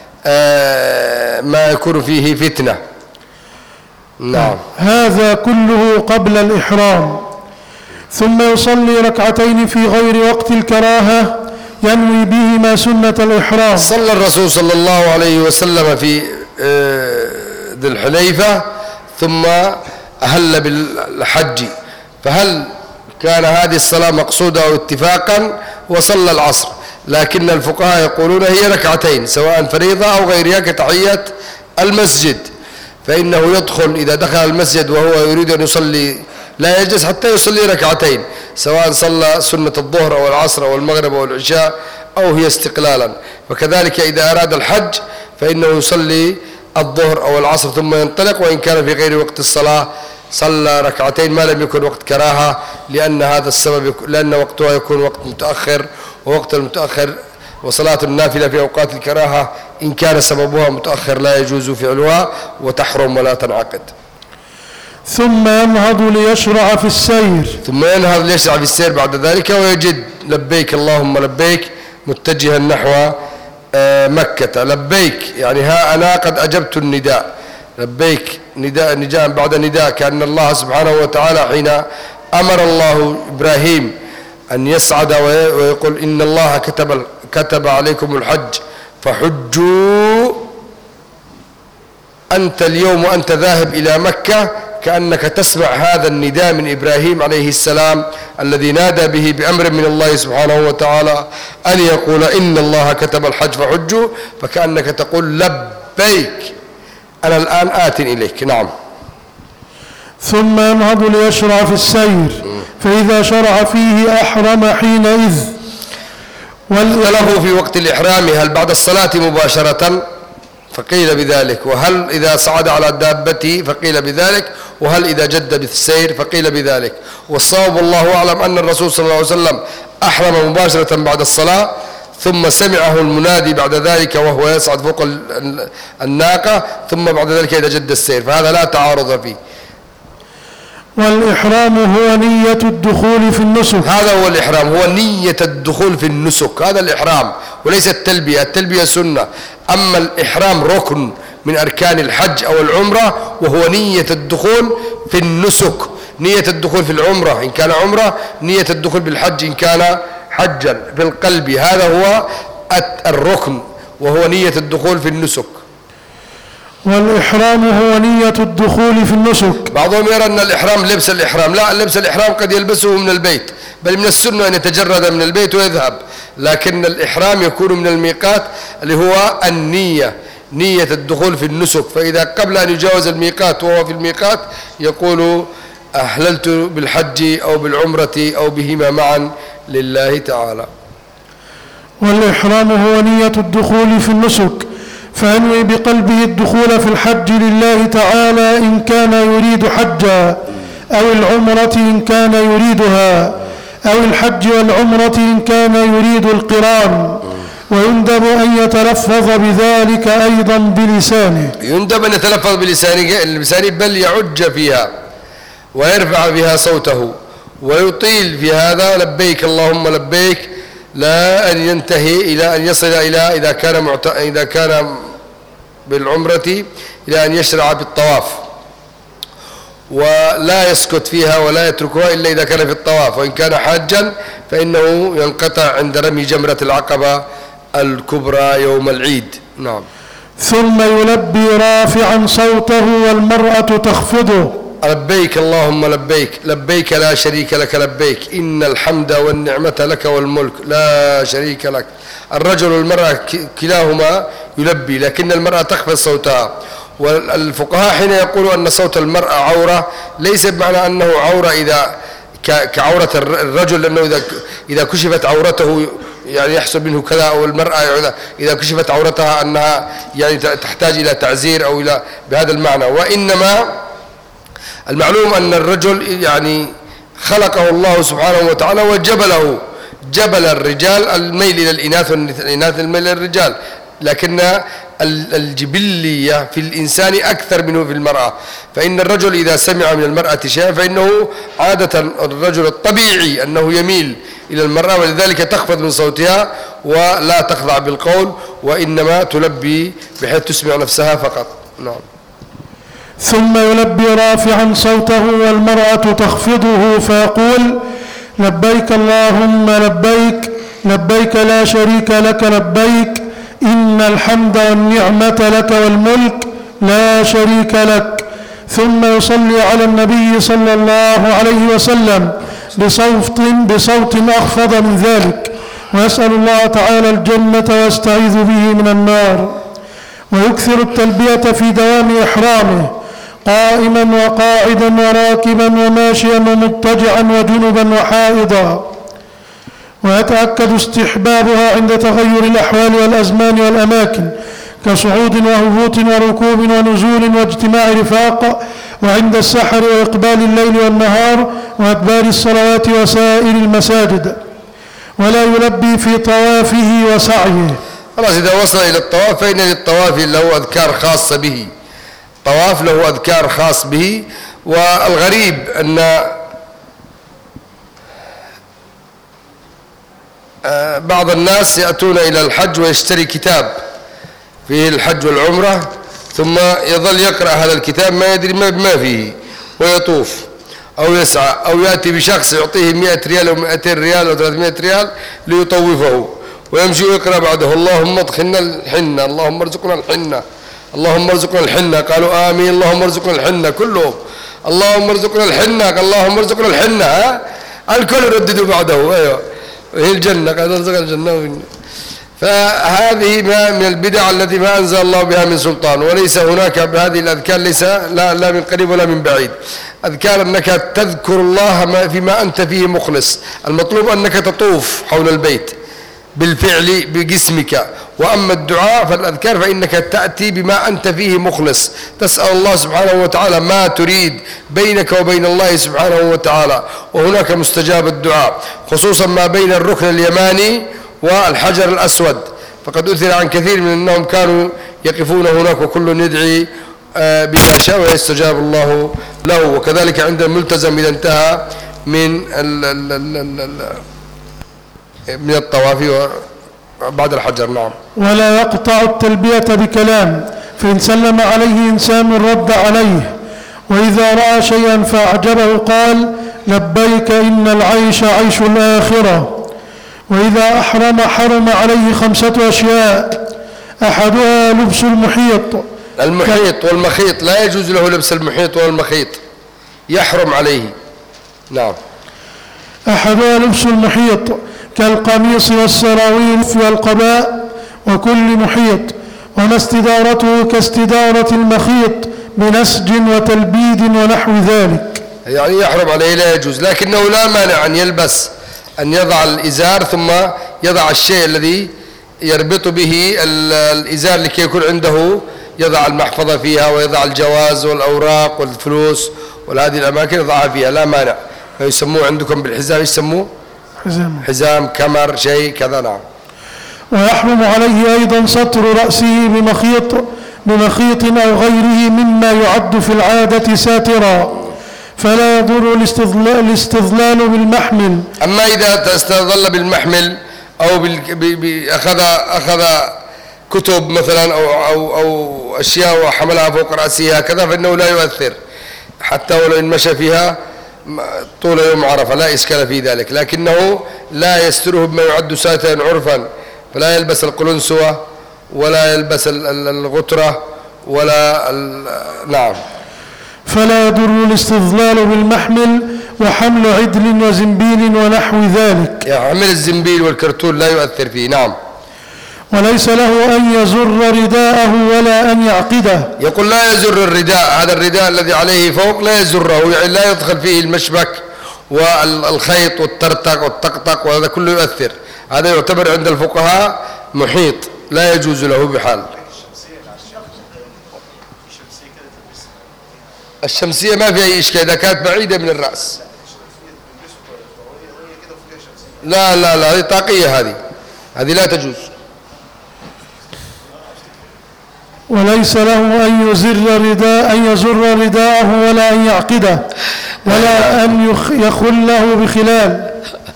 Speaker 1: ما يكون فيه فتنة. نعم.
Speaker 2: هذا كله قبل الإحرام. ثم يصلي ركعتين في غير وقت الكراهة ينوي بهما سنة الإحرام.
Speaker 1: صلى الرسول صلى الله عليه وسلم في ذي الحليفة ثم أهل بالحج، فهل كان هذه الصلاة مقصودة أو اتفاقا؟ وصلى العصر، لكن الفقهاء يقولون هي ركعتين سواء فريضة أو غيرها كتحية المسجد، فإنه يدخل إذا دخل المسجد وهو يريد أن يصلي لا يجلس حتى يصلي ركعتين، سواء صلى سنة الظهر أو العصر أو المغرب أو العشاء أو هي استقلالا. وكذلك إذا أراد الحج فإنه يصلي الظهر أو العصر ثم ينطلق، وإن كان في غير وقت الصلاة صلى ركعتين ما لم يكن وقت كراهة، لأن هذا السبب لأن وقتها يكون وقت متأخر، ووقت المتأخر وصلاة النافلة في أوقات الكراهة إن كان سببها متأخر لا يجوز فعلها وتحرم ولا تنعقد.
Speaker 2: ثم ينهض ليشرع في السير.
Speaker 1: ثم ينهض ليشرع في السير بعد ذلك ويجد لبيك اللهم لبيك متجها نحو مكة. لبيك يعني ها أنا قد أجبت النداء، لبيك نداء بعد نداء، كأن الله سبحانه وتعالى حين أمر الله إبراهيم أن يصعد ويقول إن الله كتب عليكم الحج فحجوا أنت اليوم وأنت ذاهب إلى مكة، كأنك تسمع هذا النداء من إبراهيم عليه السلام الذي نادى به بأمر من الله سبحانه وتعالى أن يقول إن الله كتب الحج فحجوا، فكأنك تقول لبيك أنا الآن آت إليك. نعم.
Speaker 2: ثم ينهض ليشرع في السير، فإذا شرع فيه أحرم حينئذ.
Speaker 1: واختلفوا في وقت الإحرام هل بعد الصلاة مباشرة فقيل بذلك، وهل إذا صعد على دابته فقيل بذلك، وهل إذا جد بالسير فقيل بذلك. والصواب الله أعلم أن الرسول صلى الله عليه وسلم أحرم مباشرة بعد الصلاة، ثم سمعه المنادي بعد ذلك وهو يصعد فوق الناقة، ثم بعد ذلك إذا جد السير، فهذا لا تعارض فيه.
Speaker 2: والإحرام هو نية الدخول في النسك.
Speaker 1: هذا هو الإحرام، هو نية الدخول في النسك، هذا الإحرام وليس التلبية. التلبية سنة، أما الإحرام ركن من أركان الحج أو العمرة، وهو نية الدخول في النسك، نية الدخول في العمرة إن كان عمرة، نية الدخول بالحج إن كان حجا في القلب. هذا هو الركن، وهو نية الدخول في النسك.
Speaker 2: والإحرام هو نية الدخول في النسك.
Speaker 1: بعضهم يرى أن الإحرام لبس الإحرام، لا، لبس الإحرام قد يلبسه من البيت، بل من السنة أن يتجرد من البيت ويذهب، لكن الإحرام يكون من الميقات اللي هو النية، نية الدخول في النسك. فإذا قبل أن يجاوز الميقات وهو في الميقات يقول أحللت بالحج أو بالعمرة أو بهما معا لله تعالى.
Speaker 2: والإحرام هو نية الدخول في النسك، فينوي بقلبه الدخول في الحج لله تعالى إن كان يريد حجا، أو العمرة إن كان يريدها، أو الحج والعمرة إن كان يريد القران. ويندب أن يتلفظ بذلك أيضا بلسانه،
Speaker 1: يندب أن يتلفظ بلسانه بل يعج فيها ويرفع بها صوته ويطيل في هذا لبيك اللهم لبيك، لا أن ينتهي إلى أن يصل إلى إذا كان بالعمرة إلى أن يشرع بالطواف، ولا يسكت فيها ولا يتركها إلا إذا كان في الطواف. وإن كان حاجا فإنه ينقطع عند رمي جمرة العقبة الكبرى يوم العيد. نعم.
Speaker 2: ثم يلبي رافعا صوته والمرأة تخفضه،
Speaker 1: لبيك اللهم لبيك، لبيك لا شريك لك لبيك، إن الحمد والنعمة لك والملك لا شريك لك. الرجل والمرأة كلاهما يلبي، لكن المرأة تخفض صوتها. والفقهاء حين يقولوا أن صوت المرأة عورة ليس بمعنى أنه عورة إذا كعورة الرجل، لأنه إذا كشفت عورته يعني يحصل منه كذا، أو المرأة إذا كشفت عورتها أنها يعني تحتاج إلى تعزير أو إلى بهذا المعنى. وإنما المعلوم أن الرجل يعني خلقه الله سبحانه وتعالى وجبله، جبل الرجال الميل إلى الإناث والإناث الميل إلى الرجال، لكن الجبلية في الإنسان أكثر منه في المرأة. فإن الرجل إذا سمع من المرأة شيئا فإنه عادة الرجل الطبيعي أنه يميل إلى المرأة، ولذلك تخفض من صوتها ولا تخضع بالقول، وإنما تلبي بحيث تسمع نفسها فقط. نعم.
Speaker 2: ثم يلبي رافعا صوته والمرأة تخفضه فيقول لبيك اللهم لبيك، لبيك لا شريك لك لبيك، إن الحمد والنعمة لك والملك لا شريك لك. ثم يصلي على النبي صلى الله عليه وسلم بصوت أخفض من ذلك، ويسأل الله تعالى الجنة ويستعيذ به من النار. ويكثر التلبية في دوام إحرامه قائما وقاعدا وراكبا وماشيا ومضطجعا وجنبا وحائضا. ويتأكد استحبابها عند تغير الأحوال والأزمان والأماكن كصعود وهبوط وركوب ونزول واجتماع رفاق، وعند السحر وإقبال الليل والنهار وأدبار الصلوات وسائر المساجد. ولا يلبي في طوافه وسعيه.
Speaker 1: خلاص، إذا وصل إلى الطواف فإن للطواف له أذكار خاصة به، طواف له أذكار خاص به. والغريب أن بعض الناس يأتون إلى الحج ويشتري كتاب فيه الحج والعمرة، ثم يظل يقرأ هذا الكتاب ما يدري ما فيه، ويطوف أو يسعى، أو يأتي بشخص يعطيه 100 ريال أو 200 ريال أو 300 ريال ليطوفه، ويمشي ويقرأ بعده اللهم ادخلنا الحنة، اللهم ارزقنا الحنة، اللهم ارزقنا الحنة. قالوا آمين، اللهم ارزقنا الحنة كلهم، اللهم ارزقنا الحنة، اللهم ارزقنا الحنة. الكل يرددوا بعده أيوه، وهي الجنة، قال ارزقنا الجنة. فهذه من البدع التي ما أنزل الله بها من سلطان. وليس هناك بهذه الأذكار ليس لا من قريب ولا من بعيد. أذكار أنك تذكر الله فيما أنت فيه مخلص. المطلوب أنك تطوف حول البيت بالفعل بجسمك. وأما الدعاء فالأذكار فإنك تأتي بما أنت فيه مخلص، تسأل الله سبحانه وتعالى ما تريد بينك وبين الله سبحانه وتعالى. وهناك مستجاب الدعاء، خصوصا ما بين الركن اليماني والحجر الأسود، فقد أثر عن كثير من أنهم كانوا يقفون هناك وكل يدعي بما شاء ويستجاب الله له. وكذلك عند الملتزم إذا انتهى من الطواف بعد الحجر. نعم.
Speaker 2: ولا يقطع التلبية بكلام، فإن سلم عليه إنسان رد عليه، وإذا رأى شيئا فأعجبه قال لبيك إن العيش عيش الآخرة. وإذا أحرم حرم عليه 5 أشياء، أحدها لبس
Speaker 1: المحيط والمخيط، لا يجوز له لبس المحيط والمخيط، يحرم عليه. نعم.
Speaker 2: أحدها لبس المحيط كالقميص والسراويل والقباء وكل محيط، وما استدارته كاستدارة المخيط بنسج وتلبيد ونحو ذلك.
Speaker 1: يعني يحرم عليه، لا يجوز، لكنه لا مانع أن يلبس، أن يضع الإزار ثم يضع الشيء الذي يربط به الإزار لكي يكون عنده، يضع المحفظة فيها ويضع الجواز والأوراق والفلوس وهذه الأماكن يضعها فيها، لا مانع. فيسموه عندكم بالحزام، يسموه حزام كمر شيء كذا. نعم.
Speaker 2: ويحرم عليه أيضا ستر رأسه بمخيط أو غيره مما يعد في العادة ساترا، فلا يضر الاستظلال بالمحمل.
Speaker 1: أما إذا استظل بالمحمل أو أخذ كتب مثلا أو أشياء وحملها فوق رأسه هكذا فإنه لا يؤثر، حتى ولو إن مشى فيها طول يوم عرفة لا إشكال في ذلك، لكنه لا يستره بما يعد ساترا عرفا، فلا يلبس القلنسوة ولا يلبس الغترة ولا نعم.
Speaker 2: فلا يضر الاستظلال بالمحمل وحمل عدل وزنبيل ونحو ذلك.
Speaker 1: يعني حمل الزنبيل والكرتون لا يؤثر فيه. نعم.
Speaker 2: وليس له أن يزر رداءه ولا أن يعقده.
Speaker 1: يقول لا يزر الرداء، هذا الرداء الذي عليه فوق لا يزره، يعني لا يدخل فيه المشبك والخيط والترتق والطقطق وهذا كله يؤثر، هذا يعتبر عند الفقهاء محيط لا يجوز له بحال. الشمسية ما فيها أي إشكال إذا كانت بعيدة من الرأس. لا هذه طاقية، هذه لا تجوز.
Speaker 2: وليس له أن يزر رداءه ولا أن يعقده ولا أن يخله بخلال.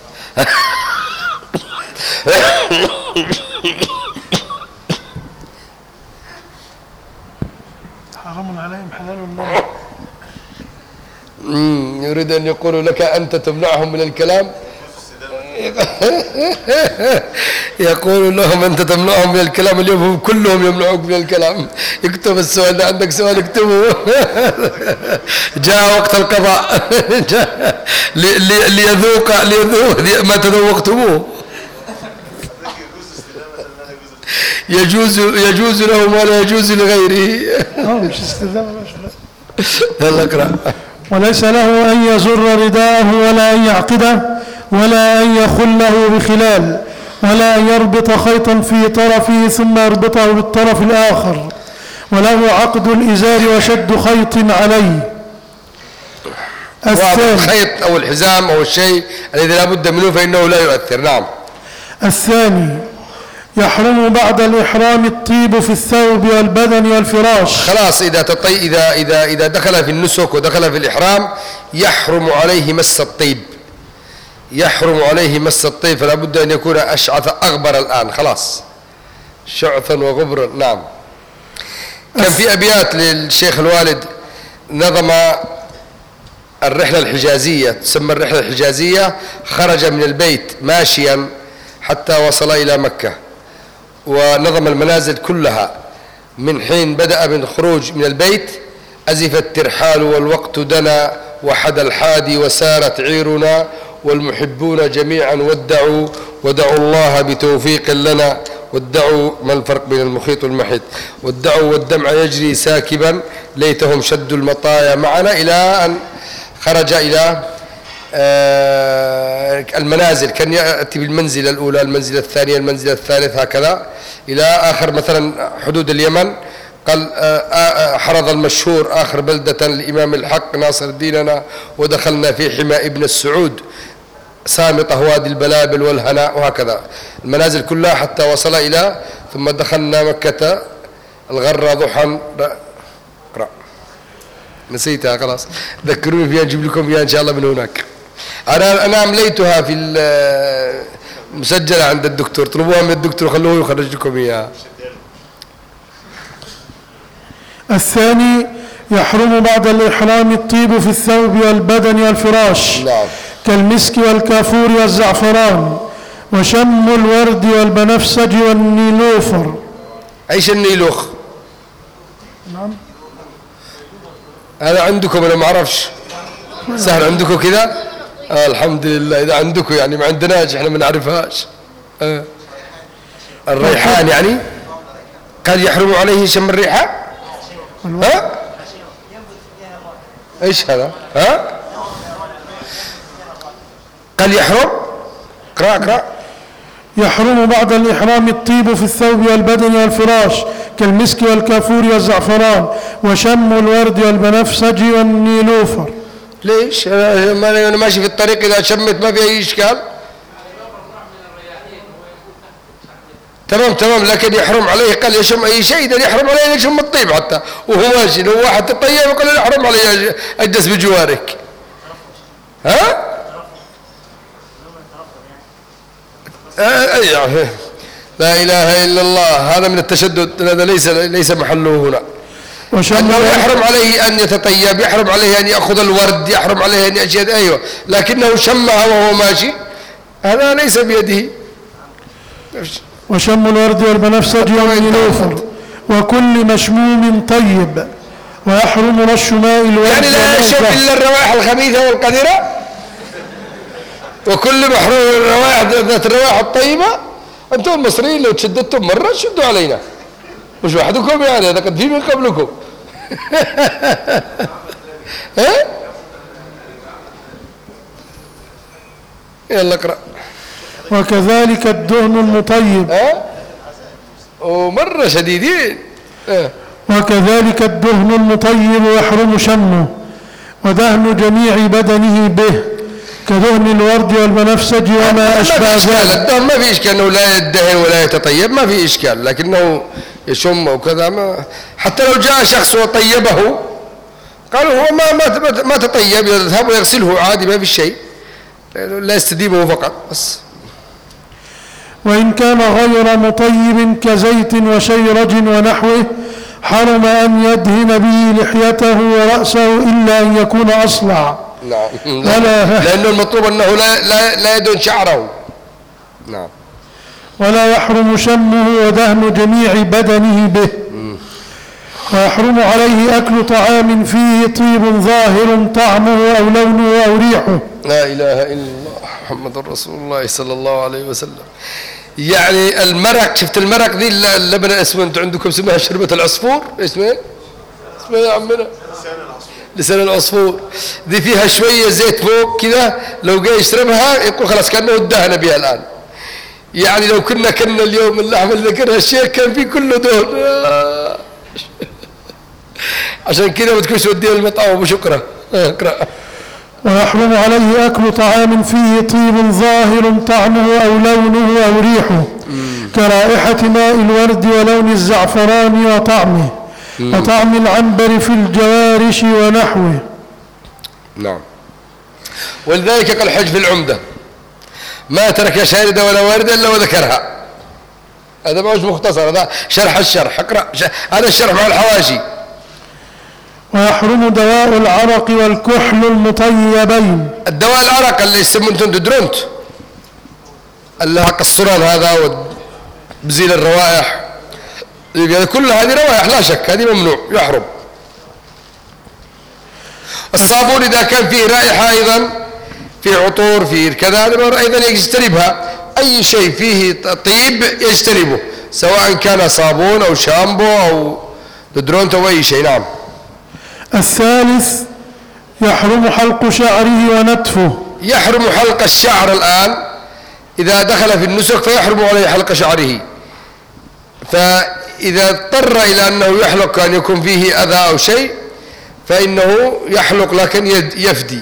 Speaker 2: حرام عليهم حلال الله.
Speaker 1: يريد أن يقول لك أنت تمنعهم من الكلام. يقول لهم أنت تمنعهم من الكلام، اليوم هم كلهم يمنعوك من الكلام. اكتب السؤال ده، عندك سؤال اكتبه. جاء وقت القضاء. ليذوق ما تذوقتموه. يجوز لهم ولا يجوز لغيره. يلا اقرأ.
Speaker 2: وليس له أن يزر رداءه ولا أن يعقده ولا أن يخله بخلال ولا أن يربط خيطا في طرفه ثم يربطه بالطرف الآخر، وله عقد الإزار وشد خيط عليه.
Speaker 1: الخيط أو الحزام أو الشيء الذي لا بد منه فإنه لا يؤثر. نعم.
Speaker 2: الثاني يحرم بعد الإحرام الطيب في الثوب والبدن والفراش.
Speaker 1: خلاص إذا دخل في النسك ودخل في الإحرام يحرم عليه مس الطيب، يحرم عليه مس الطيب، فلا بد أن يكون أشعث أغبر الآن، خلاص شعثا وغبرا. نعم. كان في أبيات للشيخ الوالد نظم الرحلة الحجازية، تسمى الرحلة الحجازية، خرج من البيت ماشيا حتى وصل إلى مكة، ونظم المنازل كلها من حين بدأ من خروج من البيت: أزف الترحال والوقت دنا وحد الحادي وسارت عيرنا والمحبون جميعا ودعوا الله بتوفيق لنا، ودعوا ما الفرق بين المخيط والمحيط، ودعوا والدمع يجري ساكبا ليتهم شدوا المطايا معنا، إلى أن خرج إلى المنازل. كان يأتي بالمنزلة الأولى، المنزلة الثانية، المنزلة الثالث، هكذا إلى آخر مثلا حدود اليمن. قال حرض المشهور آخر بلدة الإمام الحق ناصر ديننا، ودخلنا في حمى ابن السعود سامطة وادي البلابل والهناء، وهكذا المنازل كلها حتى وصل إلى ثم دخلنا مكة الغرة ضحى. اقرأ، نسيتها خلاص، ذكروني فيها نجيب لكم فيها إن شاء الله من هناك. أنا أمليتها في المسجلة عند الدكتور، طلبوها من الدكتور خلوه يخرج لكم إياها.
Speaker 2: الثاني يحرم بعد الإحرام الطيب في الثوب والبدن والفراش
Speaker 1: نعم.
Speaker 2: كالمسك والكافور والزعفران وشم الورد والبنفسج والنيلوفر.
Speaker 1: ايش النيلوخ؟
Speaker 2: نعم.
Speaker 1: هذا عندكم انا ما اعرفش، سهل عندكم كذا؟ الحمد لله اذا عندكم، يعني ما عندناش احنا ما نعرفهاش. الريحان يعني قد يحرم عليه شم الريحة. ها ايش هذا؟ ها قد يحرم. اقرأ.
Speaker 2: يحرم بعد الإحرام الطيب في الثوب والبدن والفراش كالمسك والكافور والزعفران وشم الورد والبنفسج والنيلوفر.
Speaker 1: ليش؟ أنا ماشي في الطريق إذا شمت ما في أي إشكال. تمام، لكن يحرم عليه قال يشم أي شيء، إذا يحرم عليه يشم الطيب حتى وهو ماشي. لو واحد تطيب يقول يحرم عليه أجلس بجوارك. ها؟ لا إله إلا الله، هذا من التشدد، هذا ليس محله هنا. أنه يحرم عليه أن يتطيب، يحرم عليه أن يأخذ الورد، يحرم عليه أن يأشياء، أيوة، لكنه شمها وهو ماشي هذا ليس بيده.
Speaker 2: وشم الورد والبنفسج والنيلوفر وكل مشموم طيب ويحرم رش ماء الورد،
Speaker 1: يعني لا يشم إلا الروائح الخبيثة والقذرة، وكل محروم الروائح ذات الروائح الطيبة. أنتم المصريين لو تشددتم مرة شدوا علينا، مش وحدكم يعني، هذا قد في من قبلكم. يلا اقرأ.
Speaker 2: وكذلك الدهن المطيب.
Speaker 1: ومرة شديدين.
Speaker 2: وكذلك الدهن المطيب يحرم شمه ودهن جميع بدنه به كدهن الورد والبنفسج وما أشبه ذلك.
Speaker 1: الدهن ما في إشكال أنه لا يدهن ولا يتطيب، ما في إشكال، لكنه يشم وكذا حتى لو جاء شخص وطيبه قالوا هو ما تطيب، يذهب ويغسله عادي، ما في شيء، لا يستديمه فقط بس.
Speaker 2: وإن كان غير مطيب كزيت وشيرج ونحوه حرم أن يدهن به لحيته ورأسه إلا أن يكون أصلع.
Speaker 1: نعم. لأنه المطلوب أنه لا يدهن شعره. نعم.
Speaker 2: ولا يحرم شمه ودهن جميع بدنه به. ويحرم عليه أكل طعام فيه طيب ظاهر طعمه أو لونه أو ريحه.
Speaker 1: لا إله إلا الله محمد رسول الله صلى الله عليه وسلم. يعني المرق، شفت المرق ذي اللبن اسمه انتم عندكم اسمها شربة العصفور، اسمها يا عمنا لسان العصفور، ذي فيها شوية زيت فوق كذا، لو جاي يشربها يقول خلاص كأنه ادهن بها الآن. يعني لو كنا اليوم اللحم اللي ذكرها الشيخ كان فيه كله دهن. عشان كذا ما تكونش وديها المطعم وشكرا. اقرأ.
Speaker 2: ويحرم عليه أكل طعام فيه طيب ظاهر طعمه أو لونه أو ريحه كرائحة ماء الورد ولون الزعفران وطعمه وطعم العنبر في الجوارش ونحوه.
Speaker 1: نعم. ولذلك قال الحج في العمدة ما ترك شاردة ولا واردة إلا وذكرها. هذا ما هوش مختصر، هذا شرح الشرح. اقرأ هذا الشرح مع الحواشي.
Speaker 2: ويحرم دواء العرق والكحل المطيبين.
Speaker 1: الدواء العرق اللي يسمونه انتم دودرونت، اللي قصران هذا وبزيل الروائح، كل هذه روائح لا شك، هذه ممنوع يحرم. الصابون إذا كان فيه رائحة أيضا، فيه عطور، فيه كذا، أيضا يجتنبها. أي شيء فيه طيب يجتنبه، سواء كان صابون أو شامبو أو دودرونت أو أي شيء. نعم.
Speaker 2: الثالث يحرم حلق شعره ونتفه.
Speaker 1: يحرم حلق الشعر الآن، إذا دخل في النسك فيحرم عليه حلق شعره، فإذا اضطر إلى أنه يحلق أن يكون فيه أذى أو شيء فإنه يحلق، لكن يفدي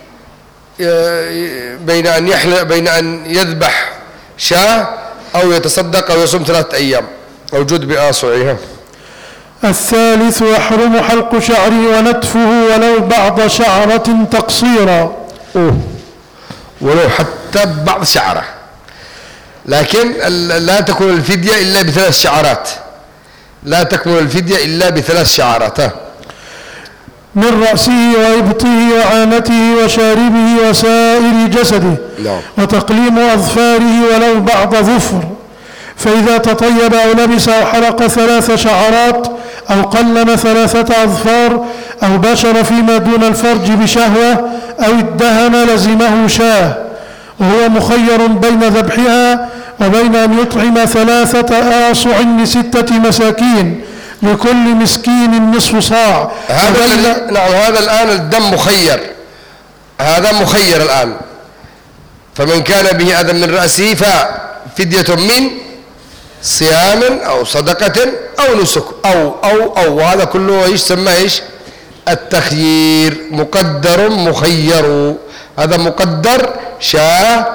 Speaker 1: بين أن يذبح شاة أو يتصدق أو يصوم 3 أيام أو جد بآصعها.
Speaker 2: الثالث يحرم حلق شعره ونتفه ولو بعض شعرة تقصيرا،
Speaker 1: ولو حتى بعض شعرة، لكن لا تكون الفدية إلا ب3 شعرات، لا تكمل الفدية إلا ب3 شعرات.
Speaker 2: من رأسه وإبطه وعانته وشاربه وسائر جسده وتقليم أظفاره ولو بعض ظفر. فإذا تطيب أو لبس أو حلق 3 شعرات أو قلم 3 أظفار أو بشر فيما دون الفرج بشهوة أو ادهن لزمه شاه، وهو مخير بين ذبحها وبين أن يطعم 3 آصع ل6 مساكين لكل مسكين نصف صاع.
Speaker 1: هذا الآن الدم مخير، هذا مخير الآن. فمن كان به أذى من رأسه ففدية من صيام أو صدقة أو نسك أو هذا كله يسمى إيش؟ التخيير. مقدر مخير، هذا مقدر شاة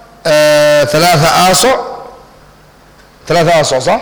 Speaker 1: 3 آصع، 3 آصع صح؟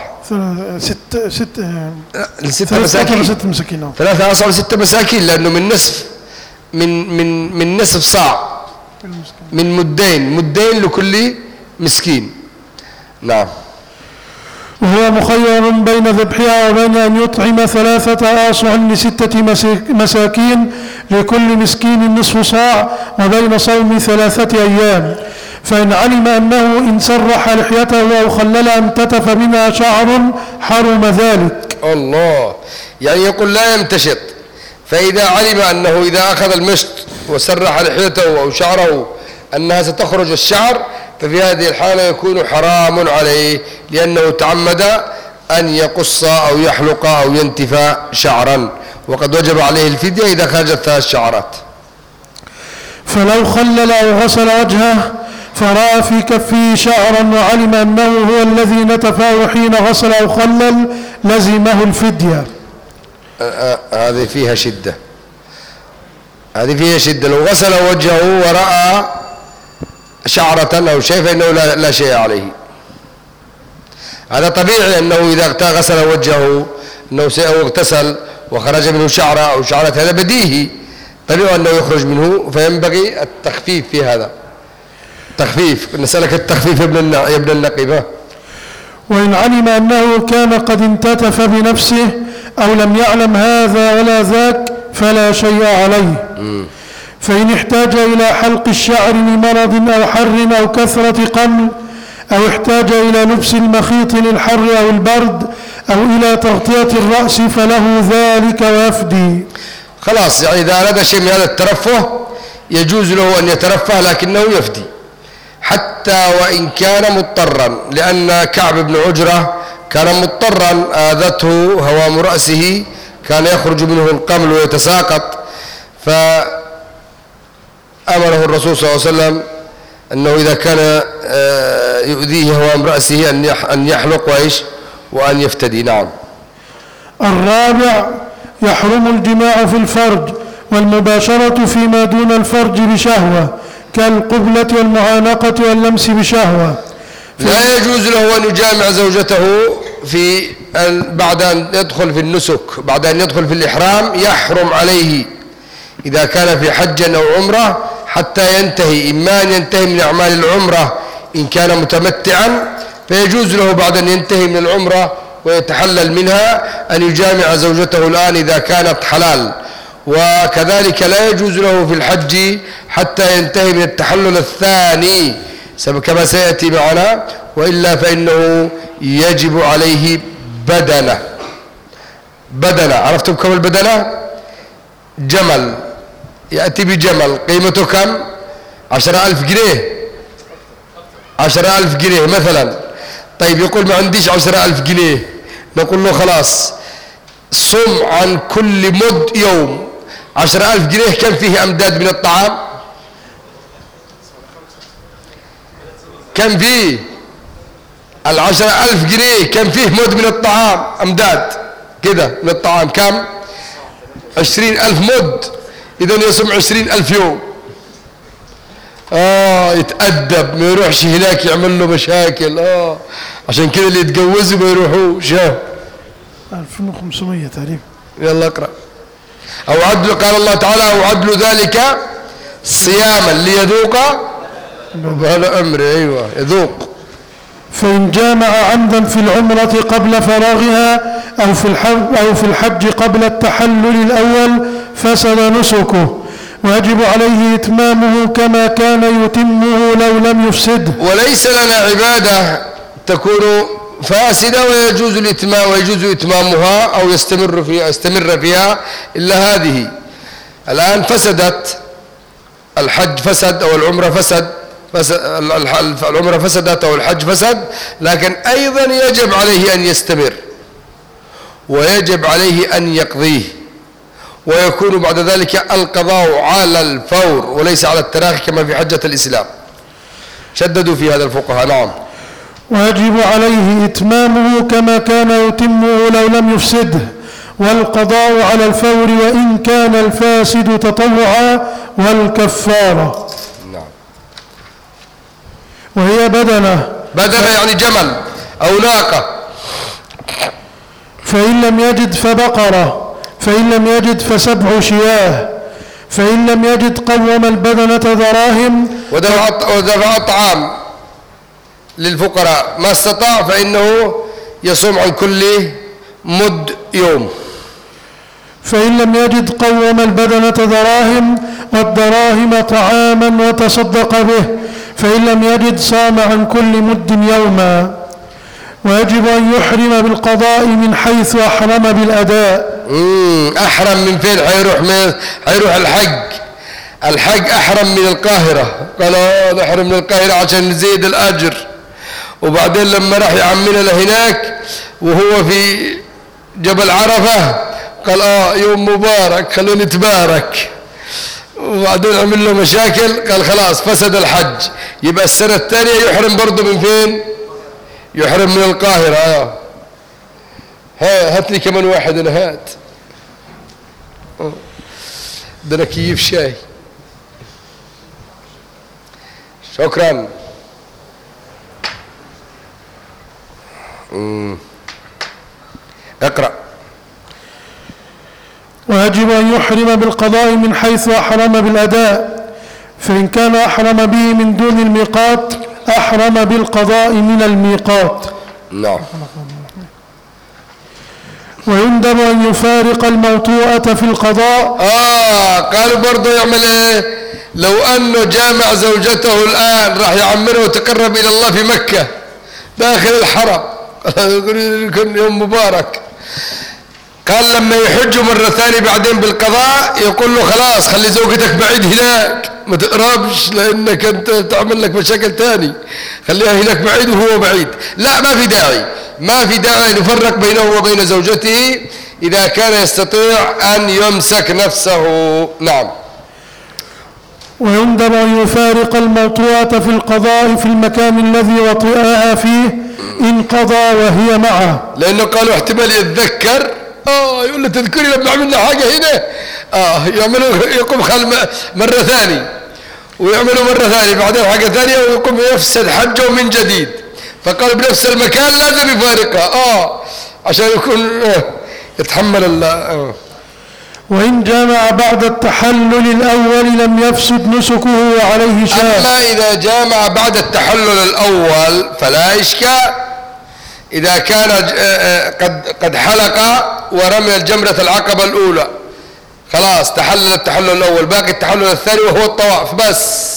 Speaker 2: 6 مساكين.
Speaker 1: 3 آصع ل6 مساكين، لأنه من نصف من نصف صاع، من مدين لكل مسكين. نعم.
Speaker 2: وهو مخير بين ذبحها وبين أن يطعم 3 آصع ل6 مساكين لكل مسكين نصف صاع وبين صوم 3 أيام. فإن علم أنه إن سرح لحيته أو خلل أمتتف منها شعر حرم ذلك.
Speaker 1: الله، يعني يقول لا يمتشط. فإذا علم أنه إذا أخذ المشط وسرح لحيته أو شعره أنها ستخرج الشعر، ففي هذه الحالة يكون حرام عليه، لأنه تعمد أن يقص أو يحلق أو ينتف شعرا، وقد وجب عليه الفدية إذا خرجت 3 شعرات.
Speaker 2: فلو خلل أو غسل وجهه فرأى في كفه شعرا وعلم أنه هو الذي نتفاه حين غسل أو خلل لزمه الفدية.
Speaker 1: هذه فيها شدة، لو غسل وجهه ورأى شعرة أو شيء فإنه لا شيء عليه. هذا طبيعي، أنه إذا غسل وجهه أنه اغتسل وخرج منه شعرة أو شعرة، هذا بديهي طبيعي أنه يخرج منه، فينبغي التخفيف في هذا. تخفيف، نسألك التخفيف يا ابن النقيب.
Speaker 2: وإن علم أنه كان قد انتتف بنفسه أو لم يعلم هذا ولا ذاك فلا شيء عليه. فإن احتاج إلى حلق الشعر لمرض أو حر أو كثرة قمل، أو احتاج إلى لبس المخيط للحر أو البرد، أو إلى تغطية الرأس فله ذلك ويفدي.
Speaker 1: خلاص، يعني إذا أراد شيء من هذا الترفه يجوز له أن يترفه، لكنه يفدي حتى وإن كان مضطرا، لأن كعب بن عجرة كان مضطرا، آذته هوام رأسه، كان يخرج منه القمل ويتساقط، فأمره الرسول صلى الله عليه وسلم أنه إذا كان يؤذيه هوام رأسه أن يحلق وأن يفتدي. نعم.
Speaker 2: الرابع: يحرم الجماع في الفرج والمباشرة فيما دون الفرج بشهوة، كالقبلة والمعانقة واللمس بشهوة.
Speaker 1: لا يجوز له أن يجامع زوجته بعد أن يدخل في النسك، بعد أن يدخل في الإحرام يحرم عليه إذا كان في حج أو عمرة حتى ينتهي، إما أن ينتهي من أعمال العمرة إن كان متمتعا، فيجوز له بعد أن ينتهي من العمرة ويتحلل منها أن يجامع زوجته الآن إذا كانت حلال، وكذلك لا يجوز له في الحج حتى ينتهي من التحلل الثاني كما سيأتي معنا، وإلا فإنه يجب عليه بدنة. عرفتم كم البدنة؟ جمل، يأتي بجمل قيمته كم؟ 10,000 جنيه، 10,000 جنيه مثلا. طيب يقول ما عنديش 10,000 جنيه، نقول له خلاص صم عن كل مد يوم 10,000 جنيه. كم فيه أمداد من الطعام؟ كم فيه 10,000 جنيه؟ كم فيه مد من الطعام؟ أمداد كده من الطعام كم؟ 20,000 مد. إذن يصم 20,000 يوم. يتأدب، ما يروحش هناك يعمل له مشاكل. عشان كده اللي يتجوزوا ما يروحوش.
Speaker 2: 2500 تقريبا.
Speaker 1: يلا اقرأ. أو عدل، قال الله تعالى: أو عدل ذلك صياما ليذوق هذا أمر. أيوة، يذوق.
Speaker 2: فإن جامع عمدا في العمرة قبل فراغها أو في الحج قبل التحلل الأول فسد نسكه، ويجب عليه إتمامه كما كان يتمه لو لم يفسده.
Speaker 1: وليس لنا عبادة تكون فاسدة ويجوز الإتمام ويجوز إتمامها أو يستمر فيها إلا هذه. الآن فسدت، الحج فسد أو العمرة فسد، العمرة فسدت أو الحج فسد، لكن أيضا يجب عليه أن يستمر ويجب عليه أن يقضيه، ويكون بعد ذلك القضاء على الفور وليس على التراخي كما في حجة الإسلام. شددوا في هذا الفقهاء. نعم.
Speaker 2: ويجب عليه إتمامه كما كان يتمه لو لم يفسده، والقضاء على الفور وإن كان الفاسد تطوعا، والكفارة.
Speaker 1: نعم.
Speaker 2: وهي بدنة
Speaker 1: يعني جمل أو ناقة.
Speaker 2: فإن لم يجد فبقرة، فإن لم يجد فسبع شياه، فإن لم يجد قوم البدنة دراهم
Speaker 1: ودفع الطعام للفقراء، ما استطاع فإنه يصوم عن كل مد يوم.
Speaker 2: فإن لم يجد قوم البدنة دراهم، والدراهم طعاما وتصدق به، فإن لم يجد صام عن كل مد يوما. ويجب أن يحرم بالقضاء من حيث أحرم بالأداء.
Speaker 1: أحرم من فين؟ حيروح الحج أحرم من القاهرة، قال نحرم من القاهرة عشان نزيد الأجر، وبعدين لما راح يعملنا لهناك وهو في جبل عرفة قال يوم مبارك خلونا نتبارك، وبعدين عمل له مشاكل قال خلاص فسد الحج. يبقى السنة الثانية يحرم برضه من فين؟ يحرم من القاهرة. هات لي كمان واحد. أنا هات ده أنا كيف شاي. شكرا. اقرأ.
Speaker 2: ويجب أن يحرم بالقضاء من حيث أحرم بالأداء، فإن كان أحرم به من دون الميقات أحرم بالقضاء من الميقات.
Speaker 1: نعم.
Speaker 2: ويندب أن يفارق الموطوءة في القضاء.
Speaker 1: قالوا برضه يعمل ايه؟ لو أنه جامع زوجته الآن راح يعمره وتقرب إلى الله في مكة داخل الحرم يكون يوم مبارك، قال لما يحج مرة ثانية بعدين بالقضاء يقول له خلاص خلي زوجتك بعيد هناك ما تقربش لأنك أنت تعمل لك مشاكل تاني، خليها هناك بعيد وهو بعيد. لا، ما في داعي نفرق بينه وبين زوجته إذا كان يستطيع أن يمسك نفسه. نعم.
Speaker 2: ويندب أن يفارق الموطوءة في القضاء في المكان الذي وطئها فيه إن قضى وهي معه،
Speaker 1: لأنه قالوا احتمال يتذكر يقول له تذكري لما عملنا حاجة هنا يعملوا يقوم مرة ثانية ويعملوا مرة ثانية بعدين حاجة ثانية ويقوم يفسد حجه من جديد، فقال بنفس المكان لازم يفارقها عشان يكون يتحمل
Speaker 2: وإن جامع بعد التحلل الأول لم يفسد نسكه وعليه شاة.
Speaker 1: أما إذا جامع بعد التحلل الأول فلا إشكال، إذا كان قد حلق ورمي الجمرة العقبة الأولى خلاص تحلل التحلل الأول، باقي التحلل الثاني وهو الطواف بس.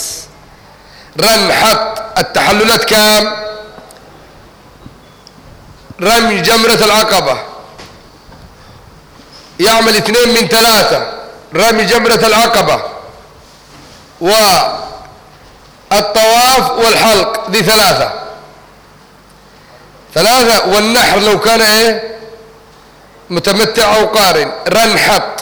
Speaker 1: حط التحللات كام؟ رمي جمرة العقبة يعمل 2 من 3، رمي جمرة العقبة والطواف والحلق، دي 3، والنحر لو كان متمتع أو قارن. رنحط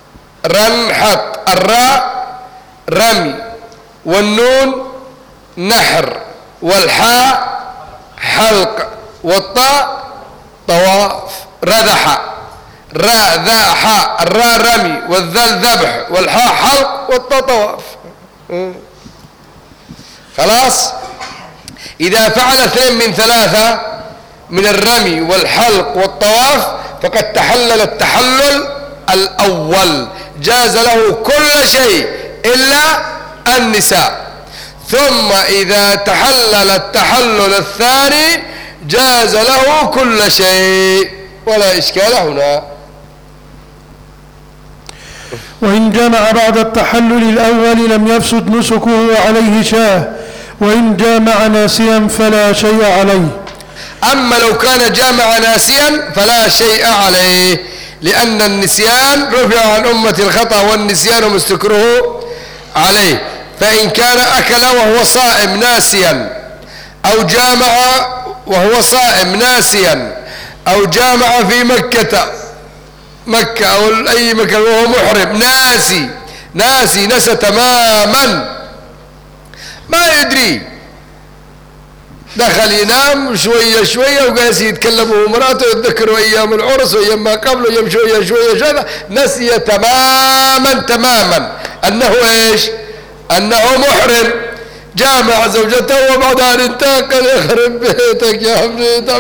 Speaker 1: الراء رمي، والنون نحر، والحاء حلق، والطاء طواف. رذح، راء ذا حاء، الراء رمي، والذال ذبح، والحاء حلق، والطاء طواف. خلاص. إذا فعل 2 من 3 من الرمي والحلق والطواف فقد تحلل التحلل الأول، جاز له كل شيء إلا النساء. ثم إذا تحلل التحلل الثاني جاز له كل شيء ولا إشكال هنا.
Speaker 2: وإن جامع بعد التحلل الأول لم يفسد نسكه وعليه شاه، وإن جامع ناسيا فلا شيء عليه.
Speaker 1: أما لو كان جامع ناسيا فلا شيء عليه، لأن النسيان رفع عن أمة الخطأ والنسيان مستكره عليه. فإن كان أكل وهو صائم ناسيا، أو جامع وهو صائم ناسيا، أو جامع في مكة أو أي مكان وهو محرم نسى تماما، ما يدري، دخل ينام شوية وقاس يتكلم هو مراته، يتذكروا أيام العرس وأيام ما قبل وأيام شوية نسي تماما أنه إيش؟ أنه محرم. جامع زوجته وبعدها انتقل. يخرب بيتك يا ابني،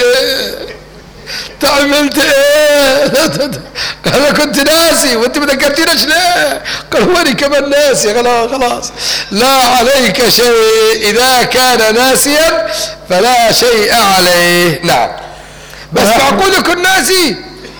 Speaker 1: عملت ايه؟ قال كنت ناسي وانت ما ذكرتنيش ليه؟ قال واني كمان ناسي. خلاص لا عليك شيء، اذا كان ناسيا فلا شيء عليه. نعم، بس معقول يكون ناسي؟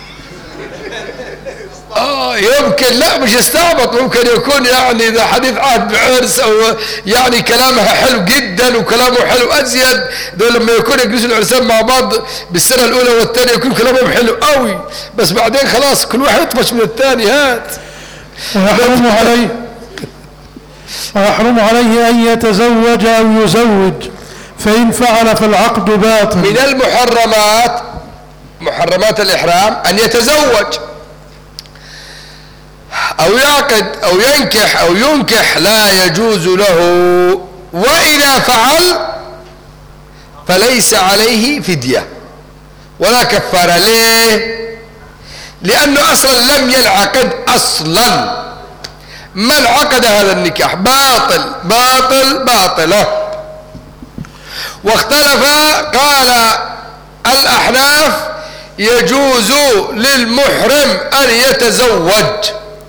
Speaker 1: يمكن، لا مش يستعبط، ممكن يكون يعني اذا حديث عهد بعرس او يعني كلامها حلو جدا وكلامه حلو ازيد. دول لما يكون يجلسوا العرسان مع بعض بالسنه الاولى والثانيه يكون كلامهم حلو قوي، بس بعدين خلاص كل واحد يطفش من الثاني.
Speaker 2: ويحرم عليه ان يتزوج او يزوج، فان فعل فالعقد باطل.
Speaker 1: من محرمات الاحرام ان يتزوج أو يعقد أو ينكح أو ينكح، لا يجوز له. وإذا فعل فليس عليه فدية ولا كفارة. ليه؟ لأنه أصلا لم ينعقد أصلا. من عقد هذا النكاح باطل. واختلف، قال الأحناف يجوز للمحرم أن يتزوج.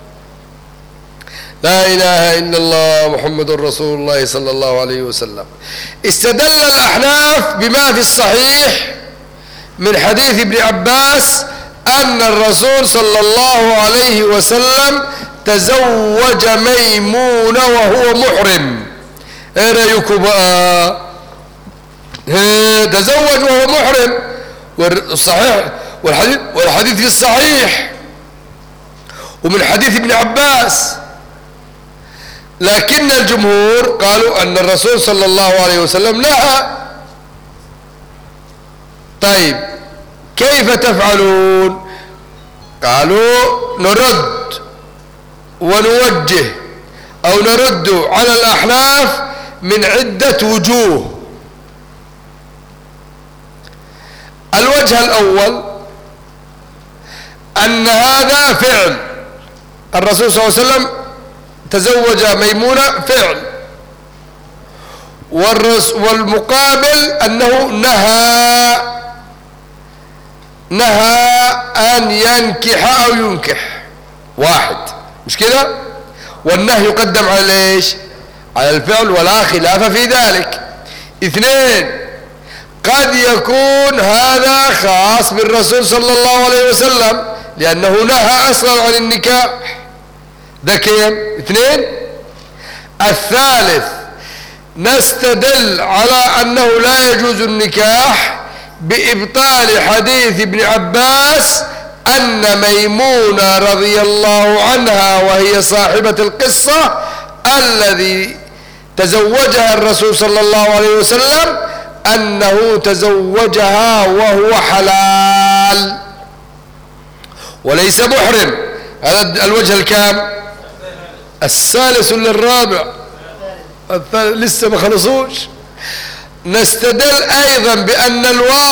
Speaker 1: لا إله إلا الله محمد رسول الله صلى الله عليه وسلم. استدل الأحناف بما في الصحيح من حديث ابن عباس أن الرسول صلى الله عليه وسلم تزوج ميمونة وهو محرم. ايه رأيكم بقى؟ تزوج وهو محرم، والصحيح والحديث في الصحيح ومن حديث ابن عباس. لكن الجمهور قالوا أن الرسول صلى الله عليه وسلم نهى. طيب كيف تفعلون؟ قالوا نرد ونوجه أو نرد على الأحناف من عدة وجوه. الوجه الأول أن هذا فعل الرسول صلى الله عليه وسلم، تزوج ميمونة فعل، والمقابل أنه نهى أن ينكح أو ينكح. واحد، مش كده؟ والنهي يقدم على ايش؟ على الفعل ولا خلاف في ذلك. اثنين، قد يكون هذا خاص بالرسول صلى الله عليه وسلم لأنه نهى أصلا عن النكاح. ده كم؟ اثنين. الثالث، نستدل على أنه لا يجوز النكاح بإبطال حديث ابن عباس أن ميمونة رضي الله عنها وهي صاحبة القصة الذي تزوجها الرسول صلى الله عليه وسلم أنه تزوجها وهو حلال وليس محرم. هذا الوجه الكام؟ الثالث للرابع، لسه ما خلصوش. نستدل أيضا بأن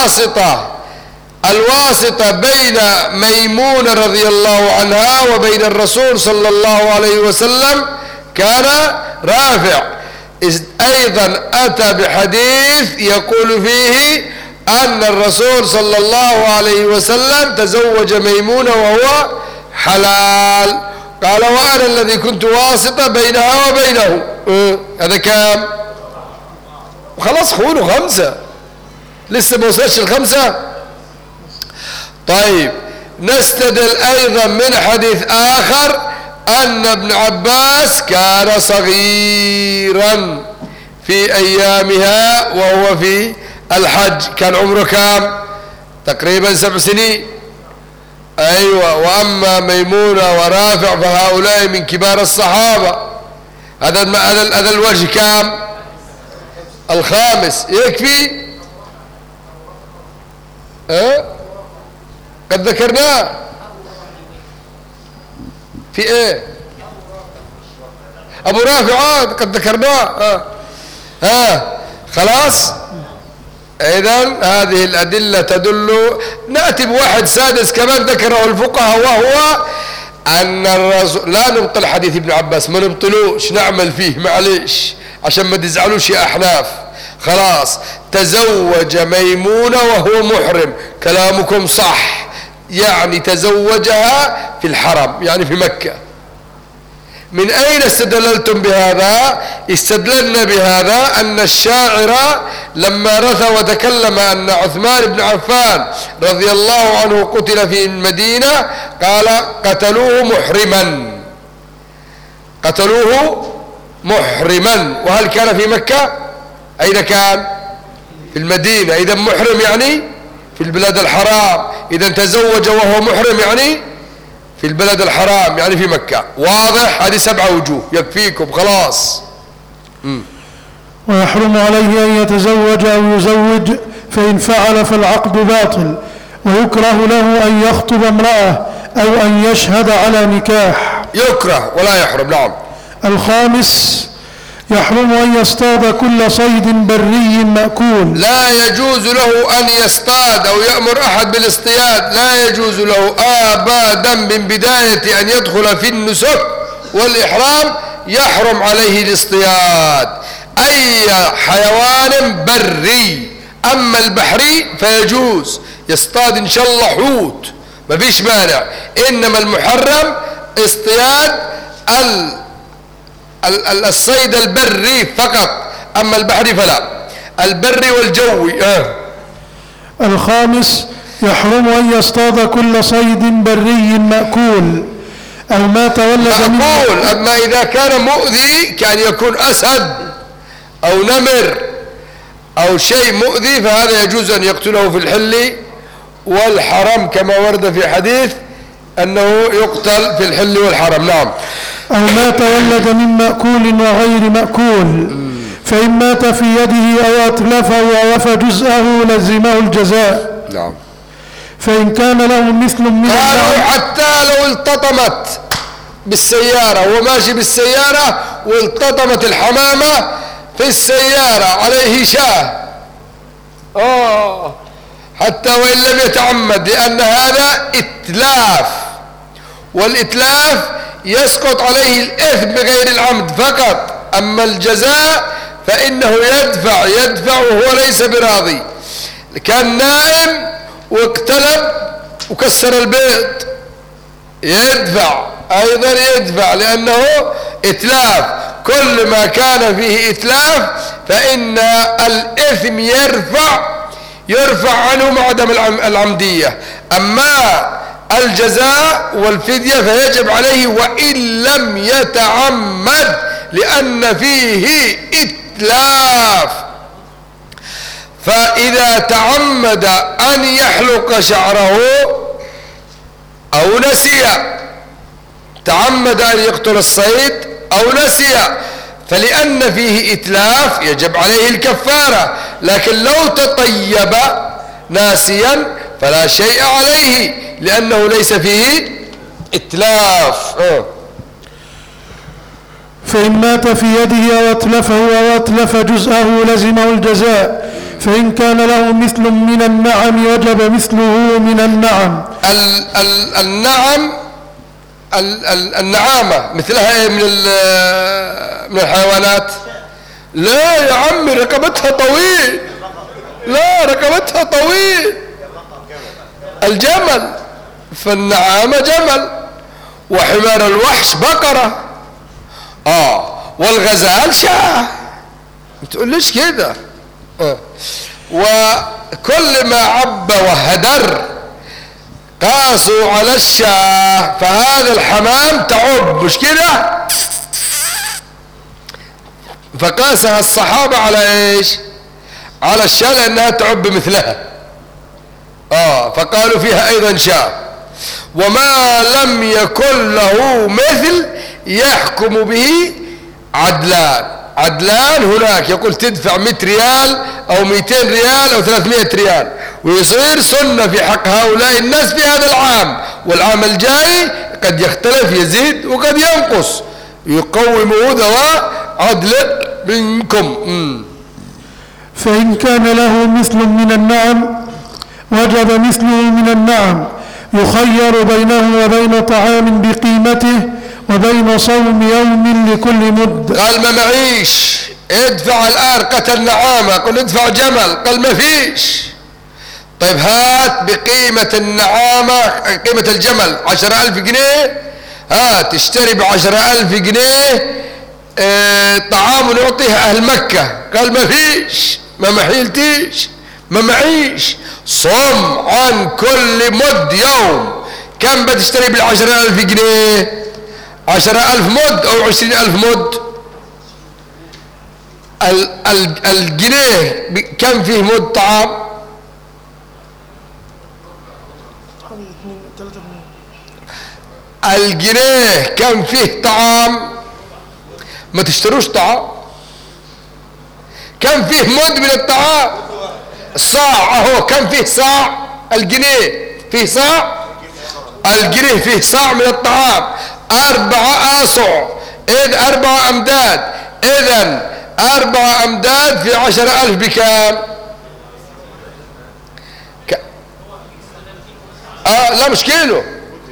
Speaker 1: الواسطة بين ميمونة رضي الله عنها وبين الرسول صلى الله عليه وسلم كان رافع. أيضا أتى بحديث يقول فيه أن الرسول صلى الله عليه وسلم تزوج ميمونة وهو حلال. قال وأنا الذي كنت واسطة بينها وبينه. هذا كام؟ خلاص خونوا 5، لسه ما وصلش ال5. طيب نستدل أيضا من حديث آخر أن ابن عباس كان صغيرا في أيامها وهو في الحج، كان عمره كام؟ تقريبا 7 سنين. أيوة. وأما ميمونة ورافع فهؤلاء من كبار الصحابة. هذا الوجه كام؟ الخامس. يكفي؟ قد ذكرناه في ايه؟ ابو رافع قد ذكرناه. خلاص. اذا هذه الادله تدل. ناتي بواحد سادس كمان ذكره الفقهاء، وهو ان الرسول، لا نبطل حديث ابن عباس، ما نبطلوش، نعمل فيه معليش عشان ما تزعلوش يا احناف. خلاص. تزوج ميمونة وهو محرم، كلامكم صح، يعني تزوجها في الحرم، يعني في مكة. من أين استدللتم بهذا؟ استدللنا بهذا أن الشاعر لما رثى وتكلم أن عثمان بن عفان رضي الله عنه قتل في المدينة، قال قتلوه محرما، قتلوه محرما. وهل كان في مكة؟ أين كان؟ في المدينة. إذا محرم يعني في البلاد الحرام. إذا تزوج وهو محرم يعني في البلد الحرام، يعني في مكة. واضح؟ هذه 7 وجوه يكفيكم خلاص.
Speaker 2: ويحرم عليه أن يتزوج أو يزوج، فإن فعل فالعقد باطل. ويكره له أن يخطب امرأة أو أن يشهد على نكاح.
Speaker 1: يكره ولا يحرم. نعم.
Speaker 2: الخامس يحرم أن يصطاد كل صيد بري مأكول.
Speaker 1: لا يجوز له أن يصطاد أو يأمر أحد بالاصطياد، لا يجوز له أبدا من بداية أن يدخل في النسك والإحرام، يحرم عليه الاصطياد أي حيوان بري. أما البحري فيجوز يصطاد إن شاء الله حوت، ما فيش مانع. إنما المحرم اصطياد الصيد البري فقط، أما البحري فلا. البري والجوي.
Speaker 2: الخامس يحرم أن يصطاد كل صيد بري مأكول أو ما تولد
Speaker 1: مأكول. أما إذا كان مؤذي، كان يكون أسد أو نمر أو شيء مؤذي، فهذا يجوز أن يقتله في الحل والحرم، كما ورد في حديث أنه يقتل في الحل والحرم. نعم.
Speaker 2: أو ما تولد من مأكول وغير مأكول، فإن مات في يده أو أتلفه أو وفى جزءه لزمه الجزاء.
Speaker 1: نعم.
Speaker 2: فإن كان له مثل من
Speaker 1: قالوا حتى لو التطمت بالسيارة وماشي بالسيارة والتطمت الحمامة في السيارة عليه شاة، حتى وإن لم يتعمد، لأن هذا إتلاف، والإتلاف يسقط عليه الإثم بغير العمد فقط. أما الجزاء فإنه يدفع وهو ليس براضي. كان نائم واقتلب وكسر البيت، يدفع أيضا، يدفع، لأنه إتلاف. كل ما كان فيه إتلاف فإن الإثم يرفع عنه مع عدم العمدية. أما الجزاء والفدية فيجب عليه وإن لم يتعمد، لأن فيه إتلاف. فإذا تعمد أن يحلق شعره أو نسي، تعمد أن يقتل الصيد أو نسي، فلأن فيه إتلاف يجب عليه الكفارة. لكن لو تطيب ناسيا فلا شيء عليه، لأنه ليس فيه إتلاف.
Speaker 2: فإن مات في يده أو أتلفه أو أتلف جزءه لزمه الجزاء. فإن كان له مثل من النعم وجب مثله من النعم.
Speaker 1: النعامة مثلها ايه من الحيوانات؟ لا يا عمي، رقبتها طويل. لا، رقبتها طويل. الجمل، فالنعامة جمل، وحمار الوحش بقرة، والغزال شاة. ما تقوليش كده. وكل ما عب وهدر قاسوا على الشاة، فهذا الحمام تعب مش كده، فقاسها الصحابة على ايش؟ على الشاة لانها تعب مثلها. فقالوا فيها ايضا شاة. وما لم يكن له مثل يحكم به عدلان هناك يقول تدفع 100 ريال او 200 ريال او 300 ريال، ويصير سنة في حق هؤلاء الناس في هذا العام، والعام الجاي قد يختلف يزيد وقد ينقص، يقوموا ذوى عدل منكم.
Speaker 2: فإن كان له مثل من النعم وجب مثله من النعم، يخير بينه وبين طعام بقيمته وبين صوم يوم لكل مد.
Speaker 1: قال ما معيش ادفع الآن قتل نعامة، قل ادفع جمل، قال ما فيش. طيب هات بقيمة النعامة قيمة الجمل 10,000 جنيه، هات اشتري ب10,000 جنيه طعام نعطيه أهل مكة. قال ما فيش، ما محيلتيش، ما معيش. صم عن كل مد يوم. كم بتشتري ب10,000 جنيه؟ 10,000 مد أو 20,000 مد؟ الجنيه كم فيه مد طعام؟
Speaker 2: 3
Speaker 1: الجنيه كم فيه طعام؟ ما تشتروش طعام. كم فيه مد من الطعام؟ الصاع. اهو كم فيه صاع؟ الجنيه فيه صاع، الجنيه فيه صاع من الطعام. 4 آصع، إذ 4 أمداد. إذن 4 أمداد في 10,000 بكام؟ لا مش كيلو.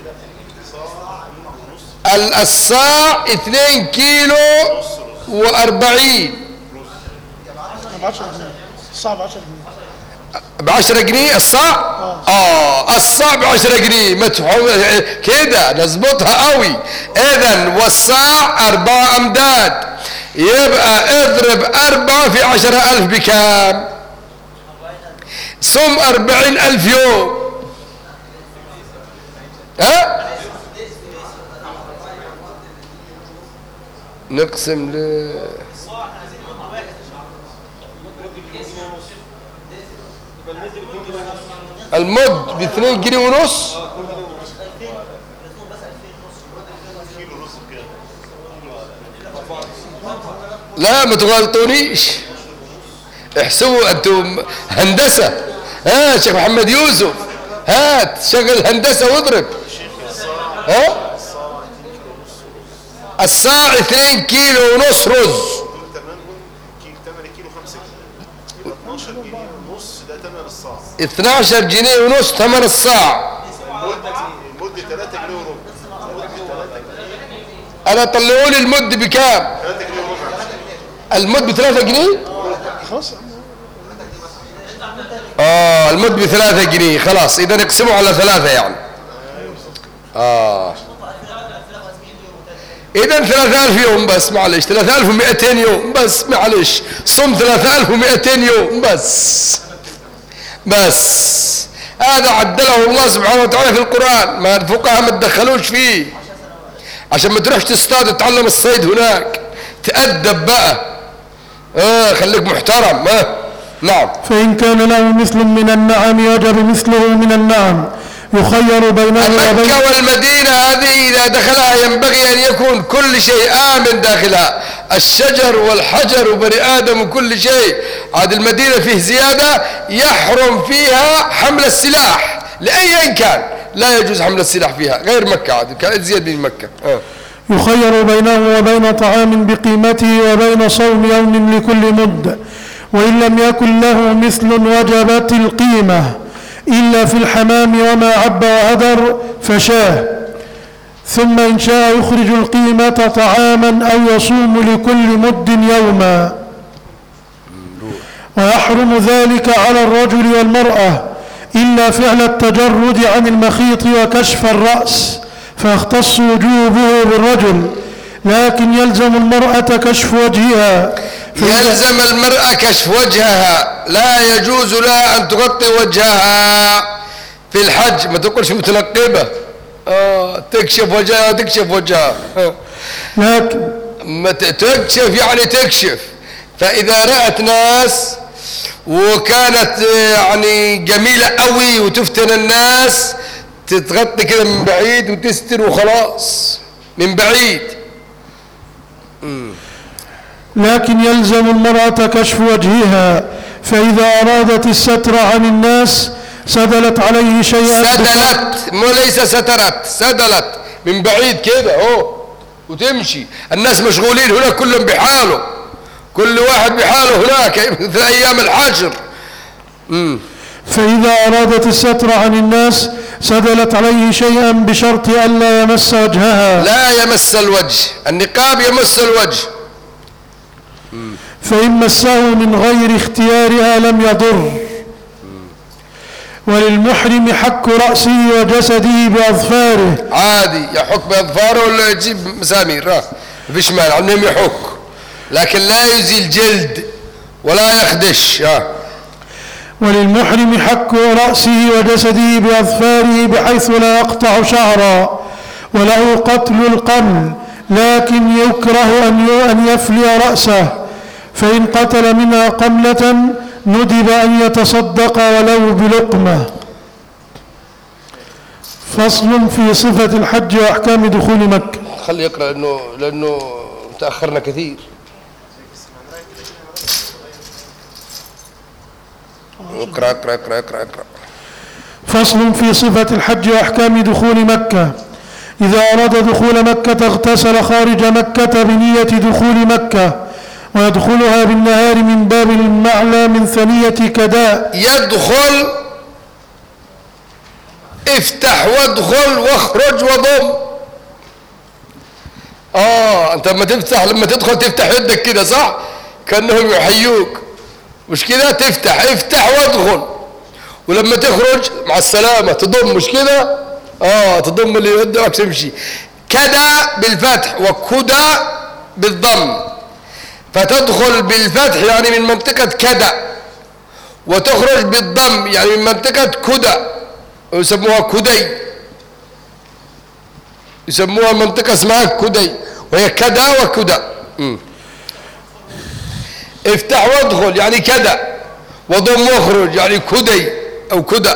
Speaker 1: الصاع 2 كيلو و40.
Speaker 2: الصاع
Speaker 1: ب10 جنيه الصاع. الصاع ب10 جنيه متفهم كده، نظبطها قوي. اذا والصاع 4 امداد، يبقى اضرب 4 في 10,000 بكام؟ صم 40,000 يوم. نقسم المد ب2 جنيه ونص. لا ما تغلطونيش، احسبوا انتم هندسة. شيخ محمد يوسف هات شغل هندسة واضرب. الصاع 2 كيلو ونص رز. 12 جنيه ونص ثمن الصاع.
Speaker 3: المد 3 جنيه وربع.
Speaker 1: انا طلعوا لي المد بكام؟
Speaker 3: 3 جنيه وربع.
Speaker 1: المد ب3 جنيه؟
Speaker 2: خلاص.
Speaker 1: المد ب3 جنيه خلاص. اذا نقسمه على 3 يعني. اذا 3,000 يوم بس، معلش 3,200 يوم بس، معلش صم 3,200 يوم بس. هذا عدله الله سبحانه وتعالى في القرآن، ما الفقهاء ما تدخلوش فيه، عشان ما تروحش تصطاد وتتعلم الصيد هناك، تأدب بقى. خليك محترم. نعم.
Speaker 2: فإن كان له مثل من النعم وجب مثله من النعم، يخير بينه وبين.
Speaker 1: مكة والمدينة هذه إذا دخلها ينبغي أن يكون كل شيء آمن داخلها، الشجر والحجر وبني آدم وكل شيء. هذه المدينة فيه زيادة، يحرم فيها حمل السلاح لأي كان، لا يجوز حمل السلاح فيها غير مكة. عاد كانت زيادة من مكة.
Speaker 2: يخير بينه وبين طعام بقيمته وبين صوم يوم لكل مد. وإن لم يكن له مثل وجبت القيمة إلا في الحمام وما عب وهدر فشاه. ثم إن شاء يخرج القيمة طعاما أو يصوم لكل مد يوما. ويحرم ذلك على الرجل والمرأة إلا فعل التجرد عن المخيط وكشف الرأس، فيختص وجوبه بالرجل، لكن يلزم المرأة كشف وجهها.
Speaker 1: يلزم المرأة كشف وجهها، لا يجوز لها أن تغطي وجهها. في الحج ما تقولش متنقبة تكشف وجهها تكشف وجهها
Speaker 2: لكن
Speaker 1: ما تكشف يعني تكشف. فإذا رأت ناس وكانت يعني جميلة قوي وتفتن الناس تتغطي كده من بعيد وتستر وخلاص من بعيد.
Speaker 2: لكن يلزم المرأة كشف وجهها، فإذا أرادت الستر عن الناس سدلت عليه شيئا.
Speaker 1: سدلت ليس سترت، سدلت من بعيد كده وتمشي. الناس مشغولين هناك كلهم بحاله، كل واحد بحاله هناك في أيام الحشر.
Speaker 2: فإذا أرادت الستر عن الناس سدلت عليه شيئا بشرط ألا يمس وجهها.
Speaker 1: لا يمس الوجه، النقاب يمس الوجه.
Speaker 2: فإن مسه من غير اختيارها لم يضر. وللمحرم حك رأسه وجسده بأظفاره.
Speaker 1: عادي يحك بأظفاره ولا يجيب مسامير، مفيش مانع انهم يحك، لكن لا يزيل جلد ولا يخدش.
Speaker 2: وللمحرم حك رأسه وجسده بأظفاره بحيث لا يقطع شعرا، وله قتل القمل، لكن يكره أن يفلي رأسه، فإن قتل منها قملة ندب أن يتصدق ولو بلقمة. فصل في صفة الحج وأحكام دخول مكة.
Speaker 1: خلي يقرأ لأنه تأخرنا كثير. اقرأ اقرأ اقرأ اقرأ اقرأ.
Speaker 2: فصل في صفة الحج وأحكام دخول مكة. إذا أراد دخول مكة اغتسل خارج مكة بنية دخول مكة، ويدخلها بالنهار من باب المعلى من ثنية كداء.
Speaker 1: يدخل افتح وادخل واخرج وضم. انت لما تدخل تفتح يدك كده صح، كأنهم يحيوك، مش كده؟ افتح وادخل، ولما تخرج مع السلامة تضم، مش كده؟ تضم اللي يدك تمشي. كدا بالفتح وكدا بالضم، فتدخل بالفتح يعني من منطقة كدا، وتخرج بالضم يعني من منطقة كدا، ويسموها كدي، يسموها منطقة اسمها كدي، وهي كدا وكدا. افتح وادخل يعني كدا، وضم واخرج يعني كدي أو كدا.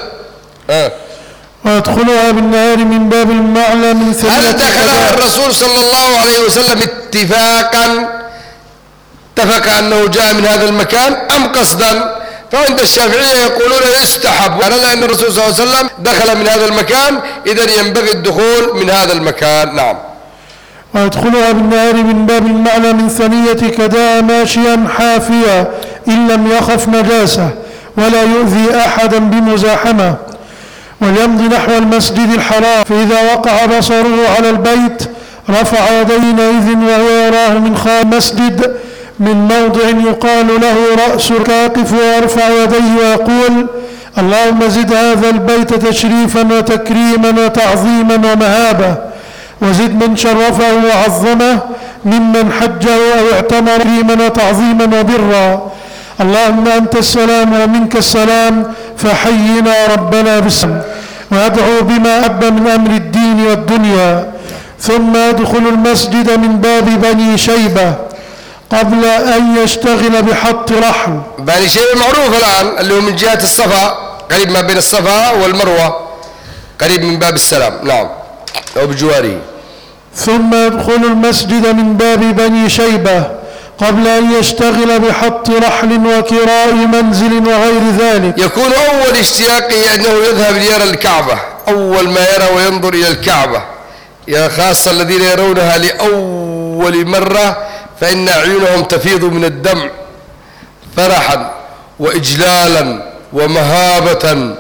Speaker 2: ويدخلها بالنهار من باب المعلى من ثنية كداء.
Speaker 1: هل دخلها الرسول صلى الله عليه وسلم اتفاقا، اتفق أنه جاء من هذا المكان أم قصدا؟ فعند الشافعية يقولون يستحب، لأن الرسول صلى الله عليه وسلم دخل من هذا المكان، إذن ينبغي الدخول من هذا المكان. نعم.
Speaker 2: ويدخلها بالنهار من باب المعلى من ثنية كداء ماشيا حافيا إن لم يخف نجاسة ولا يؤذي أحدا بمزاحمة، وليمضي نحو المسجد الحرام، فإذا وقع بصره على البيت رفع يديه إذن وهو يراه من خارج المسجد من موضع يقال له رأس الكاقف، ويرفع يديه ويقول: اللهم زد هذا البيت تشريفا وتكريما وتعظيما ومهابة، وزد من شرفه وعظمه ممن حجه أو اعتمر كريما وتعظيما وبرا. اللهم أنت السلام ومنك السلام، فحينا ربنا بالسلام، ويدعو بما أحب من أمر الدين والدنيا. ثم يدخل المسجد من باب بني شيبة قبل أن يشتغل بحط رحل.
Speaker 1: بني شيبة معروف الآن، اللي هو من جهة الصفا، قريب ما بين الصفا والمروة، قريب من باب السلام. نعم، أو بجواره.
Speaker 2: ثم يدخل المسجد من باب بني شيبة قبل أن يشتغل بحط رحل وكراء منزل وغير ذلك.
Speaker 1: يكون أول اشتياقه أنه يذهب ليرى الكعبة، أول ما يرى وينظر إلى الكعبة، يا خاصة الذين يرونها لأول مرة، فإن أعينهم تفيض من الدمع فرحا وإجلالا ومهابة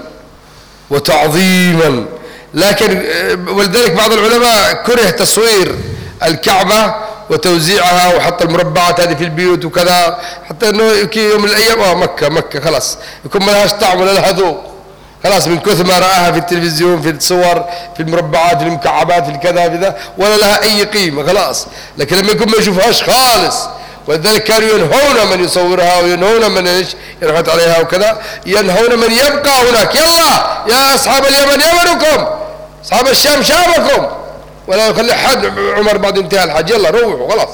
Speaker 1: وتعظيما. لكن ولذلك بعض العلماء كره تصوير الكعبة وتوزيعها وحتى المربعات هذه في البيوت وكذا، حتى انه يوم من الايام مكة خلاص يكون ما لهاش طعم ولا لها ذوق، خلاص من كثر ما رآها في التلفزيون، في الصور، في المربعات، في المكعبات، في الكذا، في ذا، ولا لها اي قيمة خلاص. لكن لما يكون ما يشوفهاش خالص ولذلك كانوا ينهون من يصورها وينهون من ينحت عليها وكذا، ينهون من يبقى هناك. يلا يا أصحاب اليمن يمنكم، أصحاب الشام شامكم، ولا يخلي حد. عمر بعد انتهاء الحج يلا روحوا خلاص.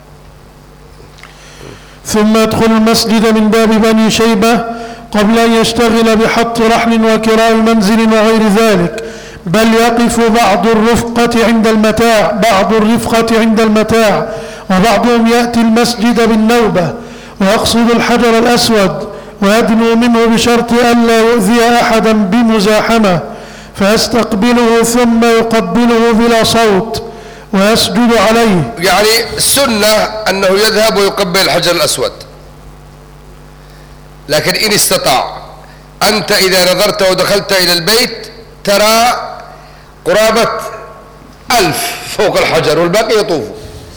Speaker 2: ثم يدخل المسجد من باب بني شيبة قبل أن يشتغل بحط رحل وكراء منزل وغير ذلك، بل يقف بعض الرفقة عند المتاع، وبعضهم يأتي المسجد بالنوبة ويقصد الحجر الأسود ويدنو منه بشرط ألا يؤذي أحدا بمزاحمة، فيستقبله ثم يقبله بلا صوت ويسجد عليه.
Speaker 1: يعني السنة أنه يذهب ويقبل الحجر الأسود، لكن إن استطاع. أنت إذا نظرت ودخلت إلى البيت ترى قرابة 1000 فوق الحجر والباقي يطوفوا،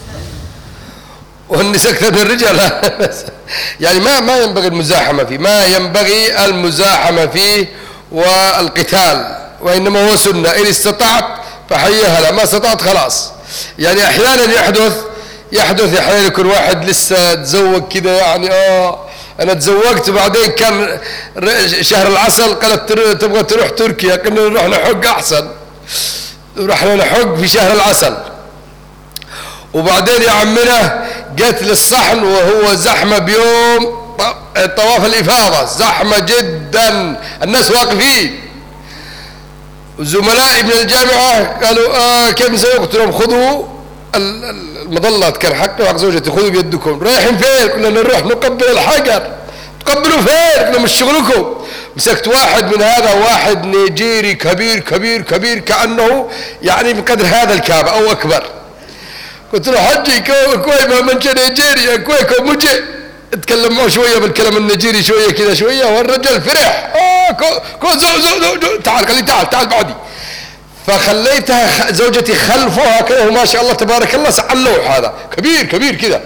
Speaker 1: والنساء أكثر من الرجال. يعني ما ينبغي المزاحمة فيه، ما ينبغي المزاحمة فيه والقتال، وإنما هو سنة. إن استطعت فحيها لا، ما استطعت خلاص. يعني أحيانا يحدث أحيانا يكون واحد لسه تزوج كده، يعني أنا تزوجت وبعدين كان شهر العسل، قالت تبغى تروح تركيا، قلنا نروح نحج أحسن، رحنا نحج في شهر العسل. وبعدين يا عمنا جت للصحن وهو زحمة بيوم طواف الإفاضة، زحمة جدا، الناس واقفين. وزملائي من الجامعة قالوا كيف نسوي؟ قلت لهم خذوا المظلات، كان حقي وحق زوجتي، خذوا بيدكم. رايحين فين؟ قلنا نروح نقبل الحجر. تقبلوا فين؟ قلنا مش شغلكم. مسكت واحد من هذا، واحد نيجيري كبير كبير كبير، كأنه يعني بقدر هذا الكعبة أو أكبر. قلت له حجي كوي ما منش نيجيريا كوي كومجي، اتكلم معه شوية بالكلام النيجيري شوية كذا شوية، والرجل فرح. زو تعال، قال لي تعال بعدي. فخليتها زوجتي خلفه هكذا، وما شاء الله تبارك الله سع اللوح هذا كبير كبير كذا،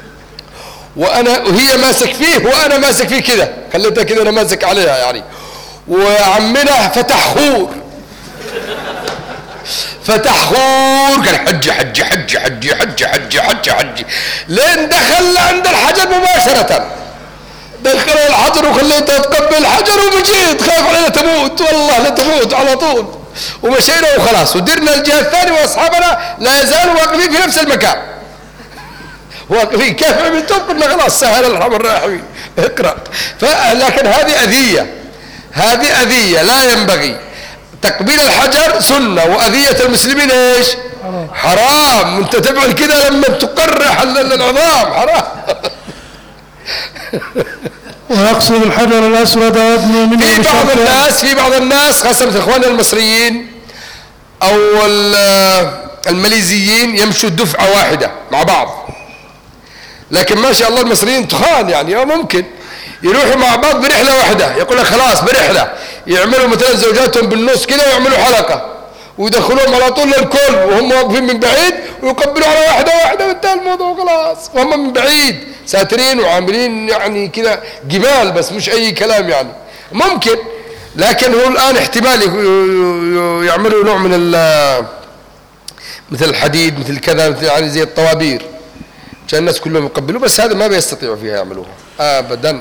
Speaker 1: وهي ماسك فيه وأنا ماسك فيه كذا، خليتها كذا أنا ماسك عليها يعني. وعمنا فتح خور قال حجي حجي حجي حجي حجي حجي حجي حجي، لين دخل عند الحجر مباشرة. دخل الحجر وخليتها تقبل الحجر ومشيت، خايف علينا تموت، والله لا تموت على طول. ومشينا وخلاص، ودرنا الجهة الثانية، وأصحابنا لا يزالوا واقفين في نفس المكان، واقفين. كيف عملتم؟ قلنا خلاص سهل الرحمن الرحيم اقرأ. لكن هذه أذية لا ينبغي. تقبيل الحجر سنة، وأذية المسلمين ايش؟ حرام. انت تفعل كده لما تقرح العظام، حرام.
Speaker 2: ويقصد الحجر الأسود ويدنو منه
Speaker 1: في بعض الناس خاصة مثل إخواننا المصريين أو الماليزيين يمشوا دفعة واحدة مع بعض، لكن ما شاء الله المصريين تخان يعني، ممكن يروحوا مع بعض برحلة واحدة. يقول لك خلاص برحلة، يعملوا مثلا زوجاتهم بالنص كده ويعملوا حلقة ويدخلوهم على طول للكل، وهم واقفين من بعيد ويقبلوا على واحدة وانتهى الموضوع خلاص، وهم من بعيد ساترين وعاملين يعني كده جمال، بس مش أي كلام يعني. ممكن، لكن هو الآن احتمال يعملوا نوع من مثل الحديد، مثل كذا، مثل يعني زي الطوابير، عشان الناس كلهم يقبلوا، بس هذا ما بيستطيعوا فيها يعملوها أبدا.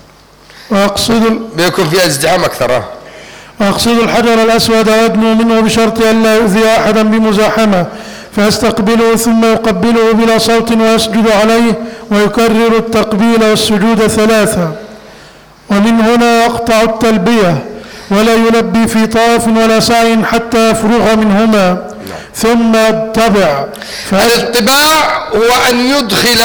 Speaker 1: بيكون فيها ازدحام أكثر.
Speaker 2: ويقصد الحجر الأسود ويدنو منه بشرط ألا يؤذي أحدا بمزاحمة، فيستقبله ثم يقبله بلا صوت ويسجد عليه، ويكرر التقبيل والسجود 3. ومن هنا يقطع التلبية، ولا يلبي في طواف ولا سعي حتى يفرغ منهما، ثم يطبع.
Speaker 1: الطباع هو أن يدخل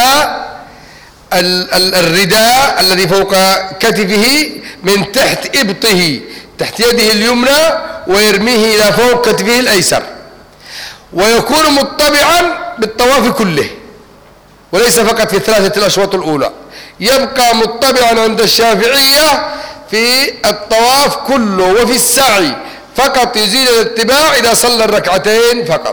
Speaker 1: الرداء الذي فوق كتفه من تحت إبطه، تحت يده اليمنى، ويرميه إلى فوق كتفه الأيسر، ويكون مطبعا بالطواف كله، وليس فقط في 3 الأشواط الأولى. يبقى مطبعا عند الشافعية في الطواف كله، وفي السعي فقط يزيل الاتباع إذا صلى الركعتين فقط.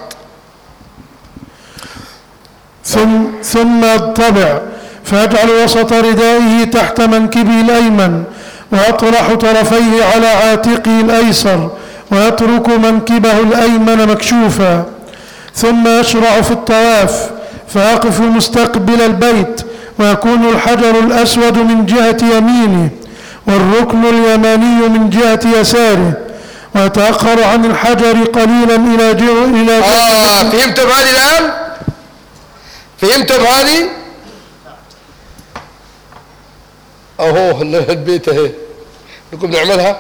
Speaker 2: ثم يطبع، فيجعل وسط ردائه تحت منكبه الأيمن، ويطرح طرفيه على عاتقه الأيسر، ويترك منكبه الأيمن مكشوفا. ثم يشرع في الطواف، فيقف مستقبل البيت ويكون الحجر الأسود من جهة يمينه والركن اليماني من جهة يساره، ويتأخر عن الحجر قليلا إلى جهة.
Speaker 1: فهمتم هذه الآن؟ فهمتم هذه؟ أهو البيت اهي نقوم نعملها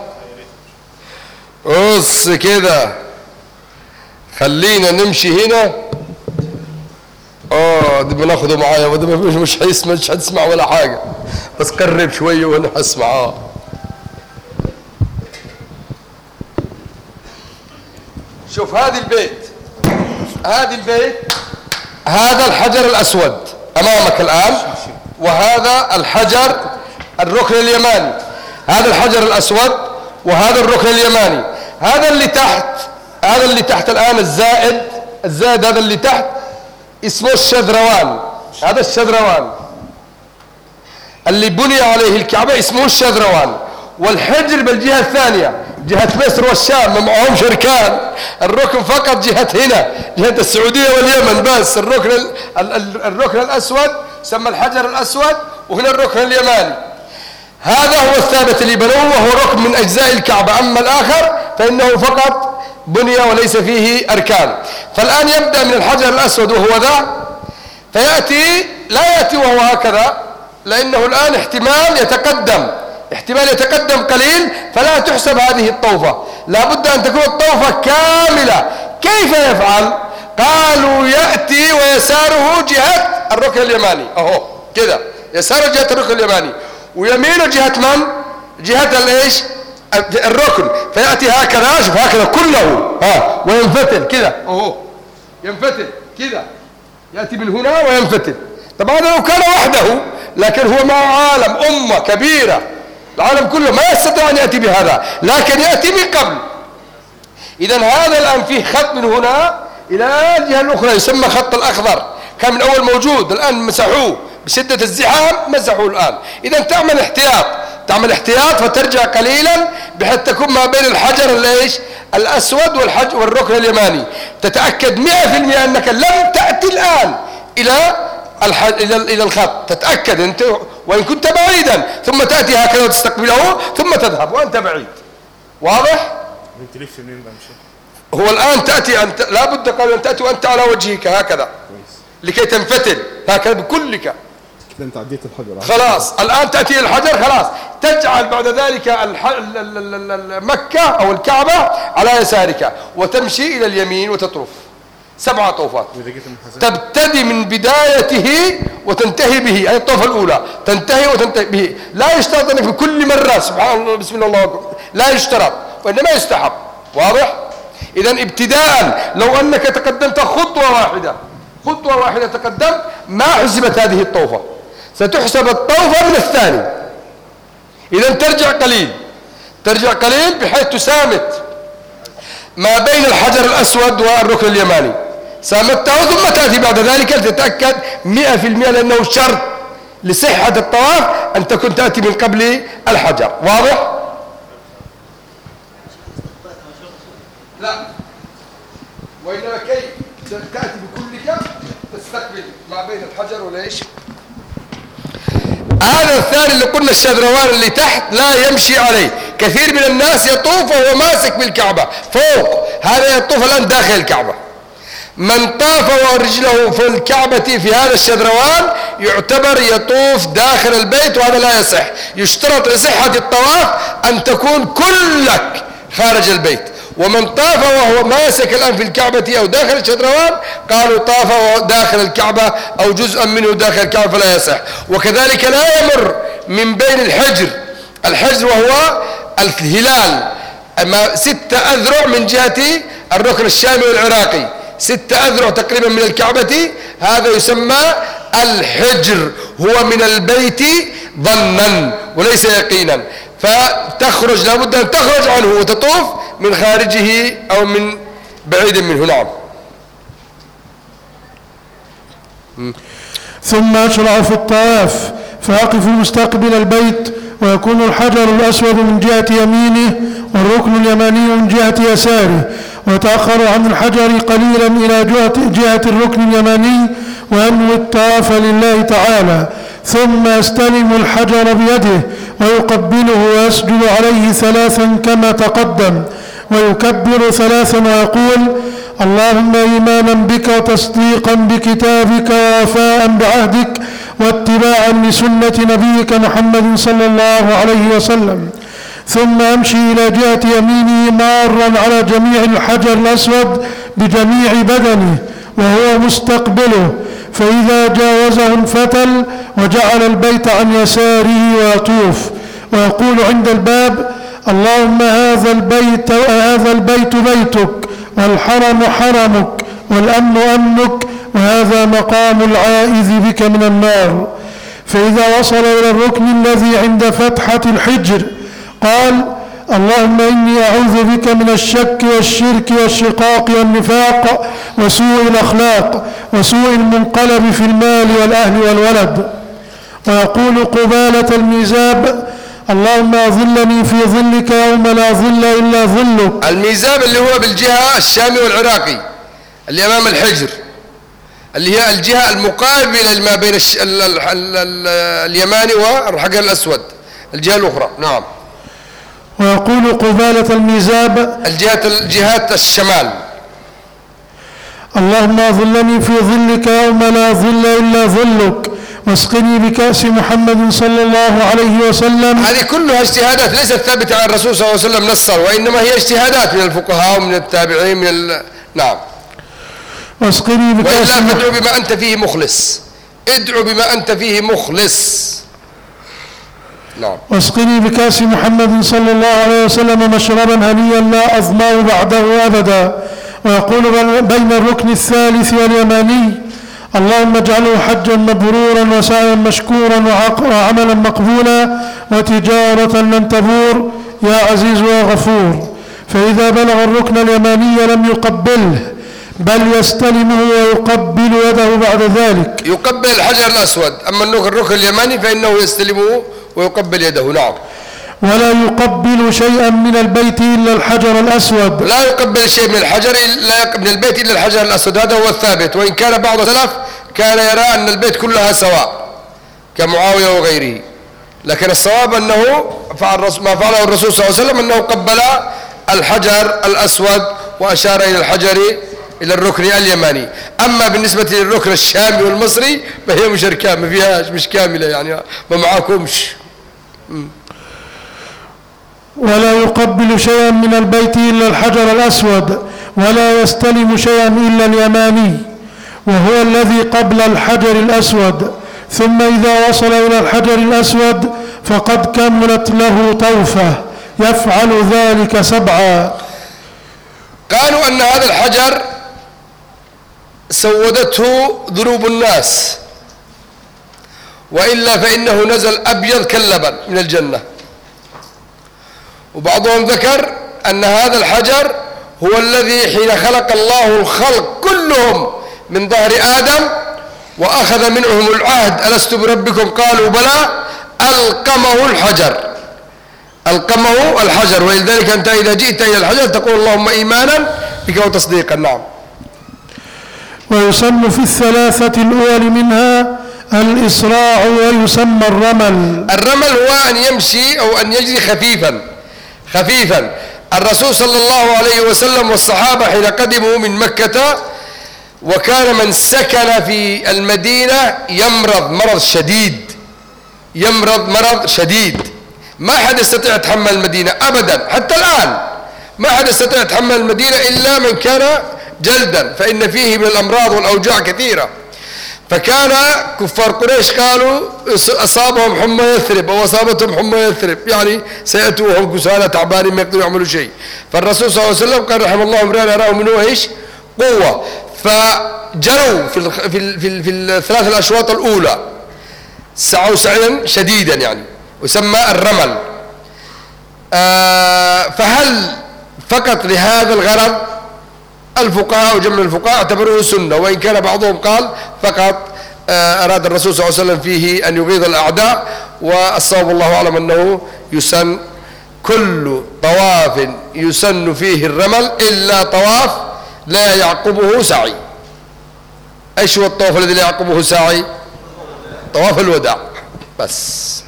Speaker 1: قص كده. خلينا نمشي هنا. دي بناخده معايا وده مش هتسمع ولا حاجة، بس قرب شوية وانا هسمع. شوف هذه البيت، هذا الحجر الأسود أمامك الآن، وهذا الحجر الركن اليماني. هذا الحجر الأسود وهذا الركن اليماني. هذا اللي تحت الآن الزائد هذا اللي تحت اسمه الشذروان. هذا الشذروان اللي بني عليه الكعبة اسمه الشذروان. والحجر بالجهة الثانية جهة مصر والشام، معهم شركان. الركن فقط جهة هنا، جهة السعودية واليمن بس. الركن الأسود سمى الحجر الأسود، وهنا الركن اليماني. هذا هو الثابت اللي بنوه، وهو ركن من أجزاء الكعبة. أما الآخر فإنه فقط بني وليس فيه أركان. فالآن يبدأ من الحجر الأسود وهو ذا، فيأتي لا يأتي وهو هكذا، لأنه الآن احتمال يتقدم قليل، فلا تحسب هذه الطوفة. لا بد أن تكون الطوفة كاملة. كيف يفعل؟ قالوا يأتي ويساره جهة الركن اليماني. أهو كده يساره جهة الركن اليماني، ويمينه جهة من؟ جهة الايش؟ الركن. فيأتي هكذا، شوف هكذا كله، وينفتل كده. أهو ينفتل كده، يأتي من هنا وينفتل. طبعا لو كان وحده، لكن هو معه عالم، أمة كبيرة، العالم كله ما يستطيع أن يأتي بهذا، لكن يأتي من قبل. إذن هذا الآن فيه خط من هنا إلى الجهة الأخرى يسمى خط الأخضر. كان من أول موجود، الآن مسحوه بشدة الزحام، مسحوه الآن. إذن تعمل احتياط فترجع قليلا، بحيث تكون ما بين الحجر الأسود والركن اليماني. تتأكد 100% أنك لم تأتي الآن إلى الخط. تتأكد أنت، وإن كنت بعيدا، ثم تأتي هكذا وتستقبله، ثم تذهب وأنت بعيد. واضح؟ هو الآن تأتي لا بد قبل أن تأتي وأنت على وجهك هكذا لكي تنفتل هكذا بكلك.
Speaker 4: انت عديت الحجر
Speaker 1: خلاص. الآن تأتي الحجر، خلاص تجعل بعد ذلك مكة أو الكعبة على يسارك، وتمشي إلى اليمين وتطوف 7 طوفات. تبتدي من بدايته وتنتهي به، أي الطوفة الأولى تنتهي وتنتهي به. لا يشترط أنك بكل مرة سبحان الله بسم الله أكبر، لا يشترط، وإنما يستحب. واضح؟ إذن ابتداء لو أنك تقدمت خطوة واحدة تقدمت، ما حسبت هذه الطوفة، ستحسب الطوفة من الثاني. إذن ترجع قليل بحيث تسامت ما بين الحجر الأسود والركن اليماني، سامته، ثم تأتي بعد ذلك لتتأكد 100%، لأنه شرط لصحة الطواف أن تكون تأتي من قبل الحجر. واضح؟ لا، وإنما كي تأتي بكلك تستقبل ما بين الحجر وليش. هذا الثاني اللي قلنا الشذروان اللي تحت لا يمشي عليه. كثير من الناس يطوف وهو ماسك بالكعبة فوق، هذا يطوف الآن داخل الكعبة. من طاف ورجله في الكعبة في هذا الشذروان يعتبر يطوف داخل البيت، وهذا لا يصح. يشترط لصحة الطواف أن تكون كلك خارج البيت. ومن طاف وهو ماسك الآن في الكعبة أو داخل الشذروان قالوا طاف داخل الكعبة أو جزءا منه داخل الكعبة، فلا يصح. وكذلك لا يمر من بين الحجر وهو الهلال 6 أذرع من جهة الركن الشامي والعراقي، 6 أذرع تقريبا من الكعبة. هذا يسمى الحجر، هو من البيت ظنا وليس يقينا، فتخرج لابد أن تخرج عنه وتطوف من خارجه أو من بعيد منه. نعم.
Speaker 2: ثم أشرع في الطواف فيقف مستقبل البيت، ويكون الحجر الأسود من جهة يمينه والركن اليماني من جهة يساره، ويتأخر عن الحجر قليلا إلى جهة الركن اليماني، وينوي الطواف لله تعالى. ثم يستلم الحجر بيده ويقبله ويسجد عليه 3 كما تقدم، ويكبر 3 ويقول: اللهم إيمانا بك وتصديقا بكتابك ووفاء بعهدك واتباعا لسنة نبيك محمد صلى الله عليه وسلم. ثم يمشي إلى جهة يمينه مارا على جميع الحجر الأسود بجميع بدنه وهو مستقبله، فإذا جاوزه انفتل وجعل البيت عن يساره ويطوف، ويقول عند الباب: اللهم هذا البيت بيتك، والحرم حرمك، والأمن أمنك، وهذا مقام العائذ بك من النار. فإذا وصل إلى الركن الذي عند فتحة الحجر قال: اللهم إني أعوذ بك من الشك والشرك والشقاق والنفاق وسوء الأخلاق وسوء المنقلب في المال والأهل والولد. ويقول قبالة الميزاب: اللهم أظلني في ظلك يوم لا ظل إلا ظلك.
Speaker 1: الميزاب اللي هو بالجهة الشامي والعراقي اللي أمام الحجر، اللي هي الجهة المقابلة ما بين اليماني والحجر الأسود، الجهة الأخرى. نعم.
Speaker 2: ويقول قبالة الميزاب:
Speaker 1: الجهات الشمال:
Speaker 2: اللهم أظلني في ظلك يوم لا ظل إلا ظلك، واسقني بكأس محمد صلى الله عليه وسلم.
Speaker 1: هذه كلها اجتهادات ليست ثابتة عن الرسول صلى الله عليه وسلم نصا، وإنما هي اجتهادات من الفقهاء ومن التابعين نعم.
Speaker 2: واسقني بكأس
Speaker 1: وإلا ادعو بما أنت فيه مخلص، ادعو بما أنت فيه مخلص. نعم.
Speaker 2: واسقني بكأس محمد صلى الله عليه وسلم مشربا هنيا لا أظمأ بعده أبدا. ويقول بين الركن الثالث واليماني: اللهم اجعله حجا مبرورا وسعيا مشكورا وعملا مقبولا وتجارة لن تبور يا عزيز يا غفور. فإذا بلغ الركن اليماني لم يقبله، بل يستلمه ويقبل يده بعد ذلك.
Speaker 1: يقبل الحجر الأسود، أما الركن اليماني فإنه يستلمه ويقبل يده. نعم.
Speaker 2: ولا يقبل شيئا من البيت إلا الحجر الأسود.
Speaker 1: لا يقبل شيء من البيت إلا الحجر الأسود، هذا هو الثابت. وإن كان بعض السلف كان يرى أن البيت كلها سواء كمعاوية وغيره، لكن الصواب أنه ما فعله الرسول صلى الله عليه وسلم أنه قبل الحجر الأسود وأشار إلى الركن اليماني. أما بالنسبة للركن الشامي والمصري فهي مش كاملة، يعني ما معاكمش.
Speaker 2: ولا يقبل شيئا من البيت إلا الحجر الأسود، ولا يستلم شيئا إلا اليماني وهو الذي قبل الحجر الأسود. ثم إذا وصل إلى الحجر الأسود فقد كملت له طوفة، يفعل ذلك 7.
Speaker 1: قالوا أن هذا الحجر سودته ذنوب الناس، وإلا فإنه نزل أبيض كاللبن من الجنة. وبعضهم ذكر أن هذا الحجر هو الذي حين خلق الله الخلق كلهم من ظهر آدم وأخذ منهم العهد ألست بربكم قالوا بلى، ألقمه الحجر. ولذلك أنت إذا جئت إلى الحجر تقول اللهم إيمانا بك وتصديقا. نعم.
Speaker 2: ويسمى في 3 الأول منها الإسراع، ويسمى الرمل
Speaker 1: هو أن يمشي أو أن يجري خفيفا. الرسول صلى الله عليه وسلم والصحابة حين قدموا من مكة، وكان من سكن في المدينة يمرض مرض شديد، ما حد يستطيع يتحمل المدينة أبدا. حتى الآن ما حد يستطيع يتحمل المدينة إلا من كان جلدا، فإن فيه من الأمراض والأوجاع كثيرة. فكان كفار قريش قالوا أصابهم حمى يثرب أو أصابتهم حمى يثرب، يعني سيأتوا وهم كسالى تعبانين ما يقدروا يعملوا شيء. فالرسول صلى الله عليه وسلم قال رحم الله امرئا يراه منه ايش قوة، فجروا في الثلاث الأشواط الأولى، سعوا سعيا شديدا يعني، وسمى الرمل. فهل فقط لهذا الغرض؟ الفقهاء وجمع الفقهاء اعتبروه سنة، وإن كان بعضهم قال فقط أراد الرسول صلى الله عليه وسلم فيه أن يغيظ الأعداء. والصواب الله أعلم أنه يسن كل طواف يسن فيه الرمل إلا طواف لا يعقبه سعي. ايش هو الطواف الذي لا يعقبه سعي؟ طواف الوداع. بس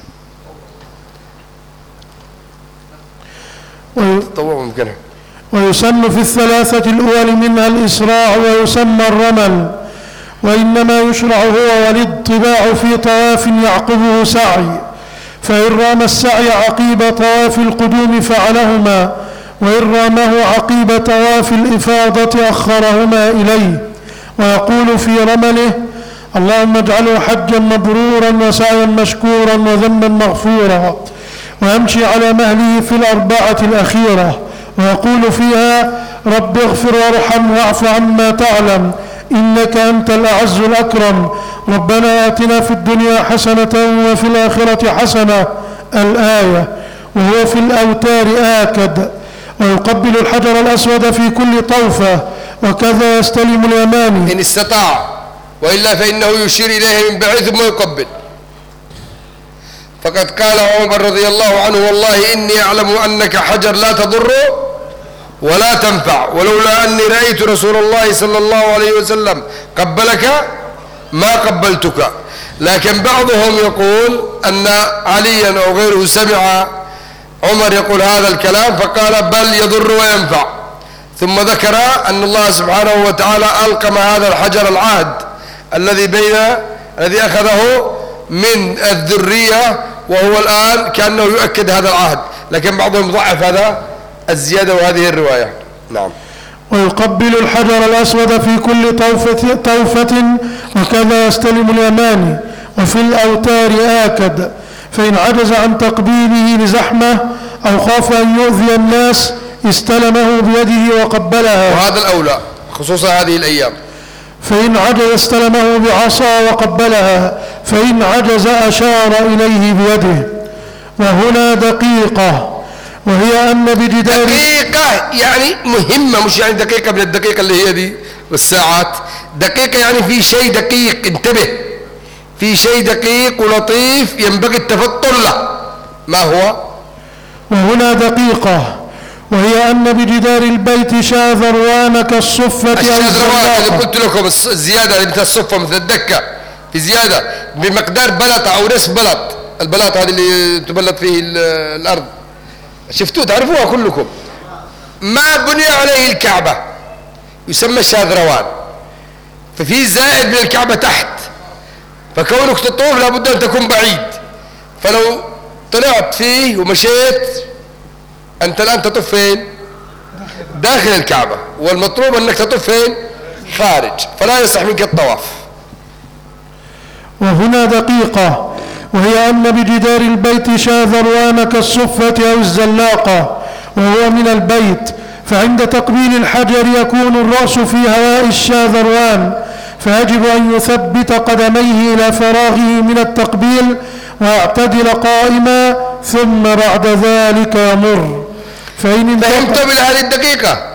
Speaker 1: طبعا ممكنها.
Speaker 2: ويسن في الثلاثة الأول منها الإسراع ويسمى الرمل، وإنما يشرع هو والاضطباع في طواف يعقبه سعي، فإن رام السعي عقيب طواف القدوم فعلهما، وإن رامه عقيب طواف الإفاضة أخرهما إليه، ويقول في رمله: اللهم اجعله حجا مبرورا وسعيا مشكورا وذنبا مغفورا، ويمشي على مهله في الأربعة الأخيرة، ويقول فيها: رب اغفر وارحم واعف عما تعلم إنك أنت الأعز الأكرم، ربنا آتنا في الدنيا حسنة وفي الآخرة حسنة، الآية. وهو في الأوتار آكد، ويقبل الحجر الأسود في كل طوفة، وكذا يستلم اليماني
Speaker 1: إن استطاع، وإلا فإنه يشير إليه من بعيد ثم يقبل. فقد قال عمر رضي الله عنه: والله إني أعلم أنك حجر لا تضر ولا تنفع، ولولا أني رأيت رسول الله صلى الله عليه وسلم قبلك ما قبلتك. لكن بعضهم يقول أن عليا أو غيره سمع عمر يقول هذا الكلام فقال: بل يضر وينفع. ثم ذكر أن الله سبحانه وتعالى ألقم هذا الحجر العهد الذي أخذه من الذرية، وهو الآن كأنه يؤكد هذا العهد، لكن بعضهم ضعف هذا الزيادة وهذه الرواية. نعم.
Speaker 2: ويقبل الحجر الأسود في كل طوفة وكذا يستلم اليماني. وفي الأوتار آكد، فإن عجز عن تقبيله لزحمة أو خاف أن يؤذي الناس استلمه بيده وقبلها،
Speaker 1: وهذا الأولى خصوصا هذه الأيام.
Speaker 2: فإن عجز استلمه بعصا وقبلها، فإن عجز أشار إليه بيده. وهنا دقيقة، وهي أن بجدار
Speaker 1: دقيقة يعني مهمة، مش يعني دقيقة من الدقيقة اللي هي دي والساعات، دقيقة يعني في شيء دقيق، انتبه، في شيء دقيق ولطيف ينبغي التفطن له. ما هو؟
Speaker 2: وهنا دقيقة، وهي أن بجدار البيت شاذروان كالصفة أو
Speaker 1: الشاذروان اللي قلت لكم الزيادة مثل الصفة مثل الدكة، في زيادة بمقدار بلطة أو نصف بلط. البلاط هذه اللي تبلط فيه الأرض، شفتوه تعرفوها كلكم. ما بني عليه الكعبة يسمى شاذروان، ففي زائد من الكعبة تحت، فكونك تطوف لابد أن تكون بعيد. فلو طلعت فيه ومشيت أنت الآن تطوف فين؟ داخل الكعبة، والمطلوب أنك تطوف فين؟ خارج، فلا يصح منك الطواف.
Speaker 2: وهنا دقيقة، وهي أن بجدار البيت شاذروان كالصفة أو الزلاقة، وهو من البيت، فعند تقبيل الحجر يكون الرأس في هواء الشاذروان، فيجب أن يثبت قدميه إلى فراغه من التقبيل ويعتدل قائما، ثم بعد ذلك يمر.
Speaker 1: فهمت من هذه الدقيقة؟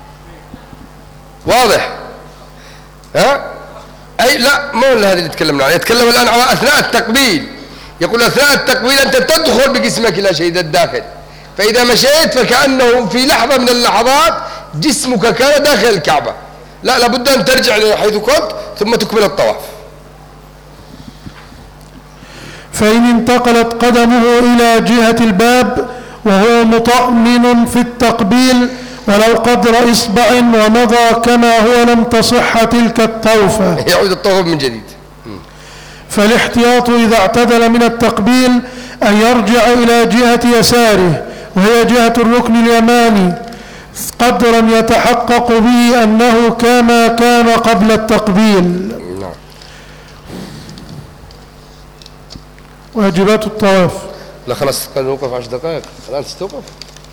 Speaker 1: واضح؟ ها؟ أي لا، مو هذا اللي تكلمنا عنه، يتكلم الآن عن أثناء التقبيل. يقول أثناء التقبيل أنت تدخل بجسمك إلى شيء الداخل، فإذا مشيت فكأنه في لحظة من اللحظات جسمك كان داخل الكعبة. لا، لابد أن ترجع إلى حيث كنت ثم تكمل الطواف.
Speaker 2: فإن انتقلت قدمه إلى جهة الباب وهو مطمئن في التقبيل ولو قدر إصبع ومضى كما هو لم تصح تلك الطوفة،
Speaker 1: يعود الطواف من جديد.
Speaker 2: فالاحتياط إذا اعتدل من التقبيل أن يرجع إلى جهة يساره وهي جهة الركن اليماني قدرا يتحقق به أنه كما كان قبل التقبيل. واجبات الطواف.
Speaker 1: لا خلاص، قال نوقف 10 دقائق، الآن تستوقف.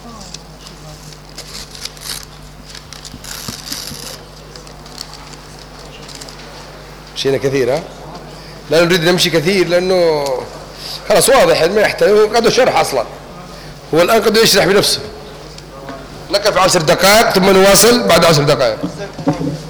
Speaker 1: مشينا كثير، ها؟ لا نريد نمشي كثير لأنه خلاص واضح ما يحتاج، هو قد شرح أصلا، هو الآن قد يشرح بنفسه. نقف 10 دقائق ثم نواصل بعد 10 دقائق.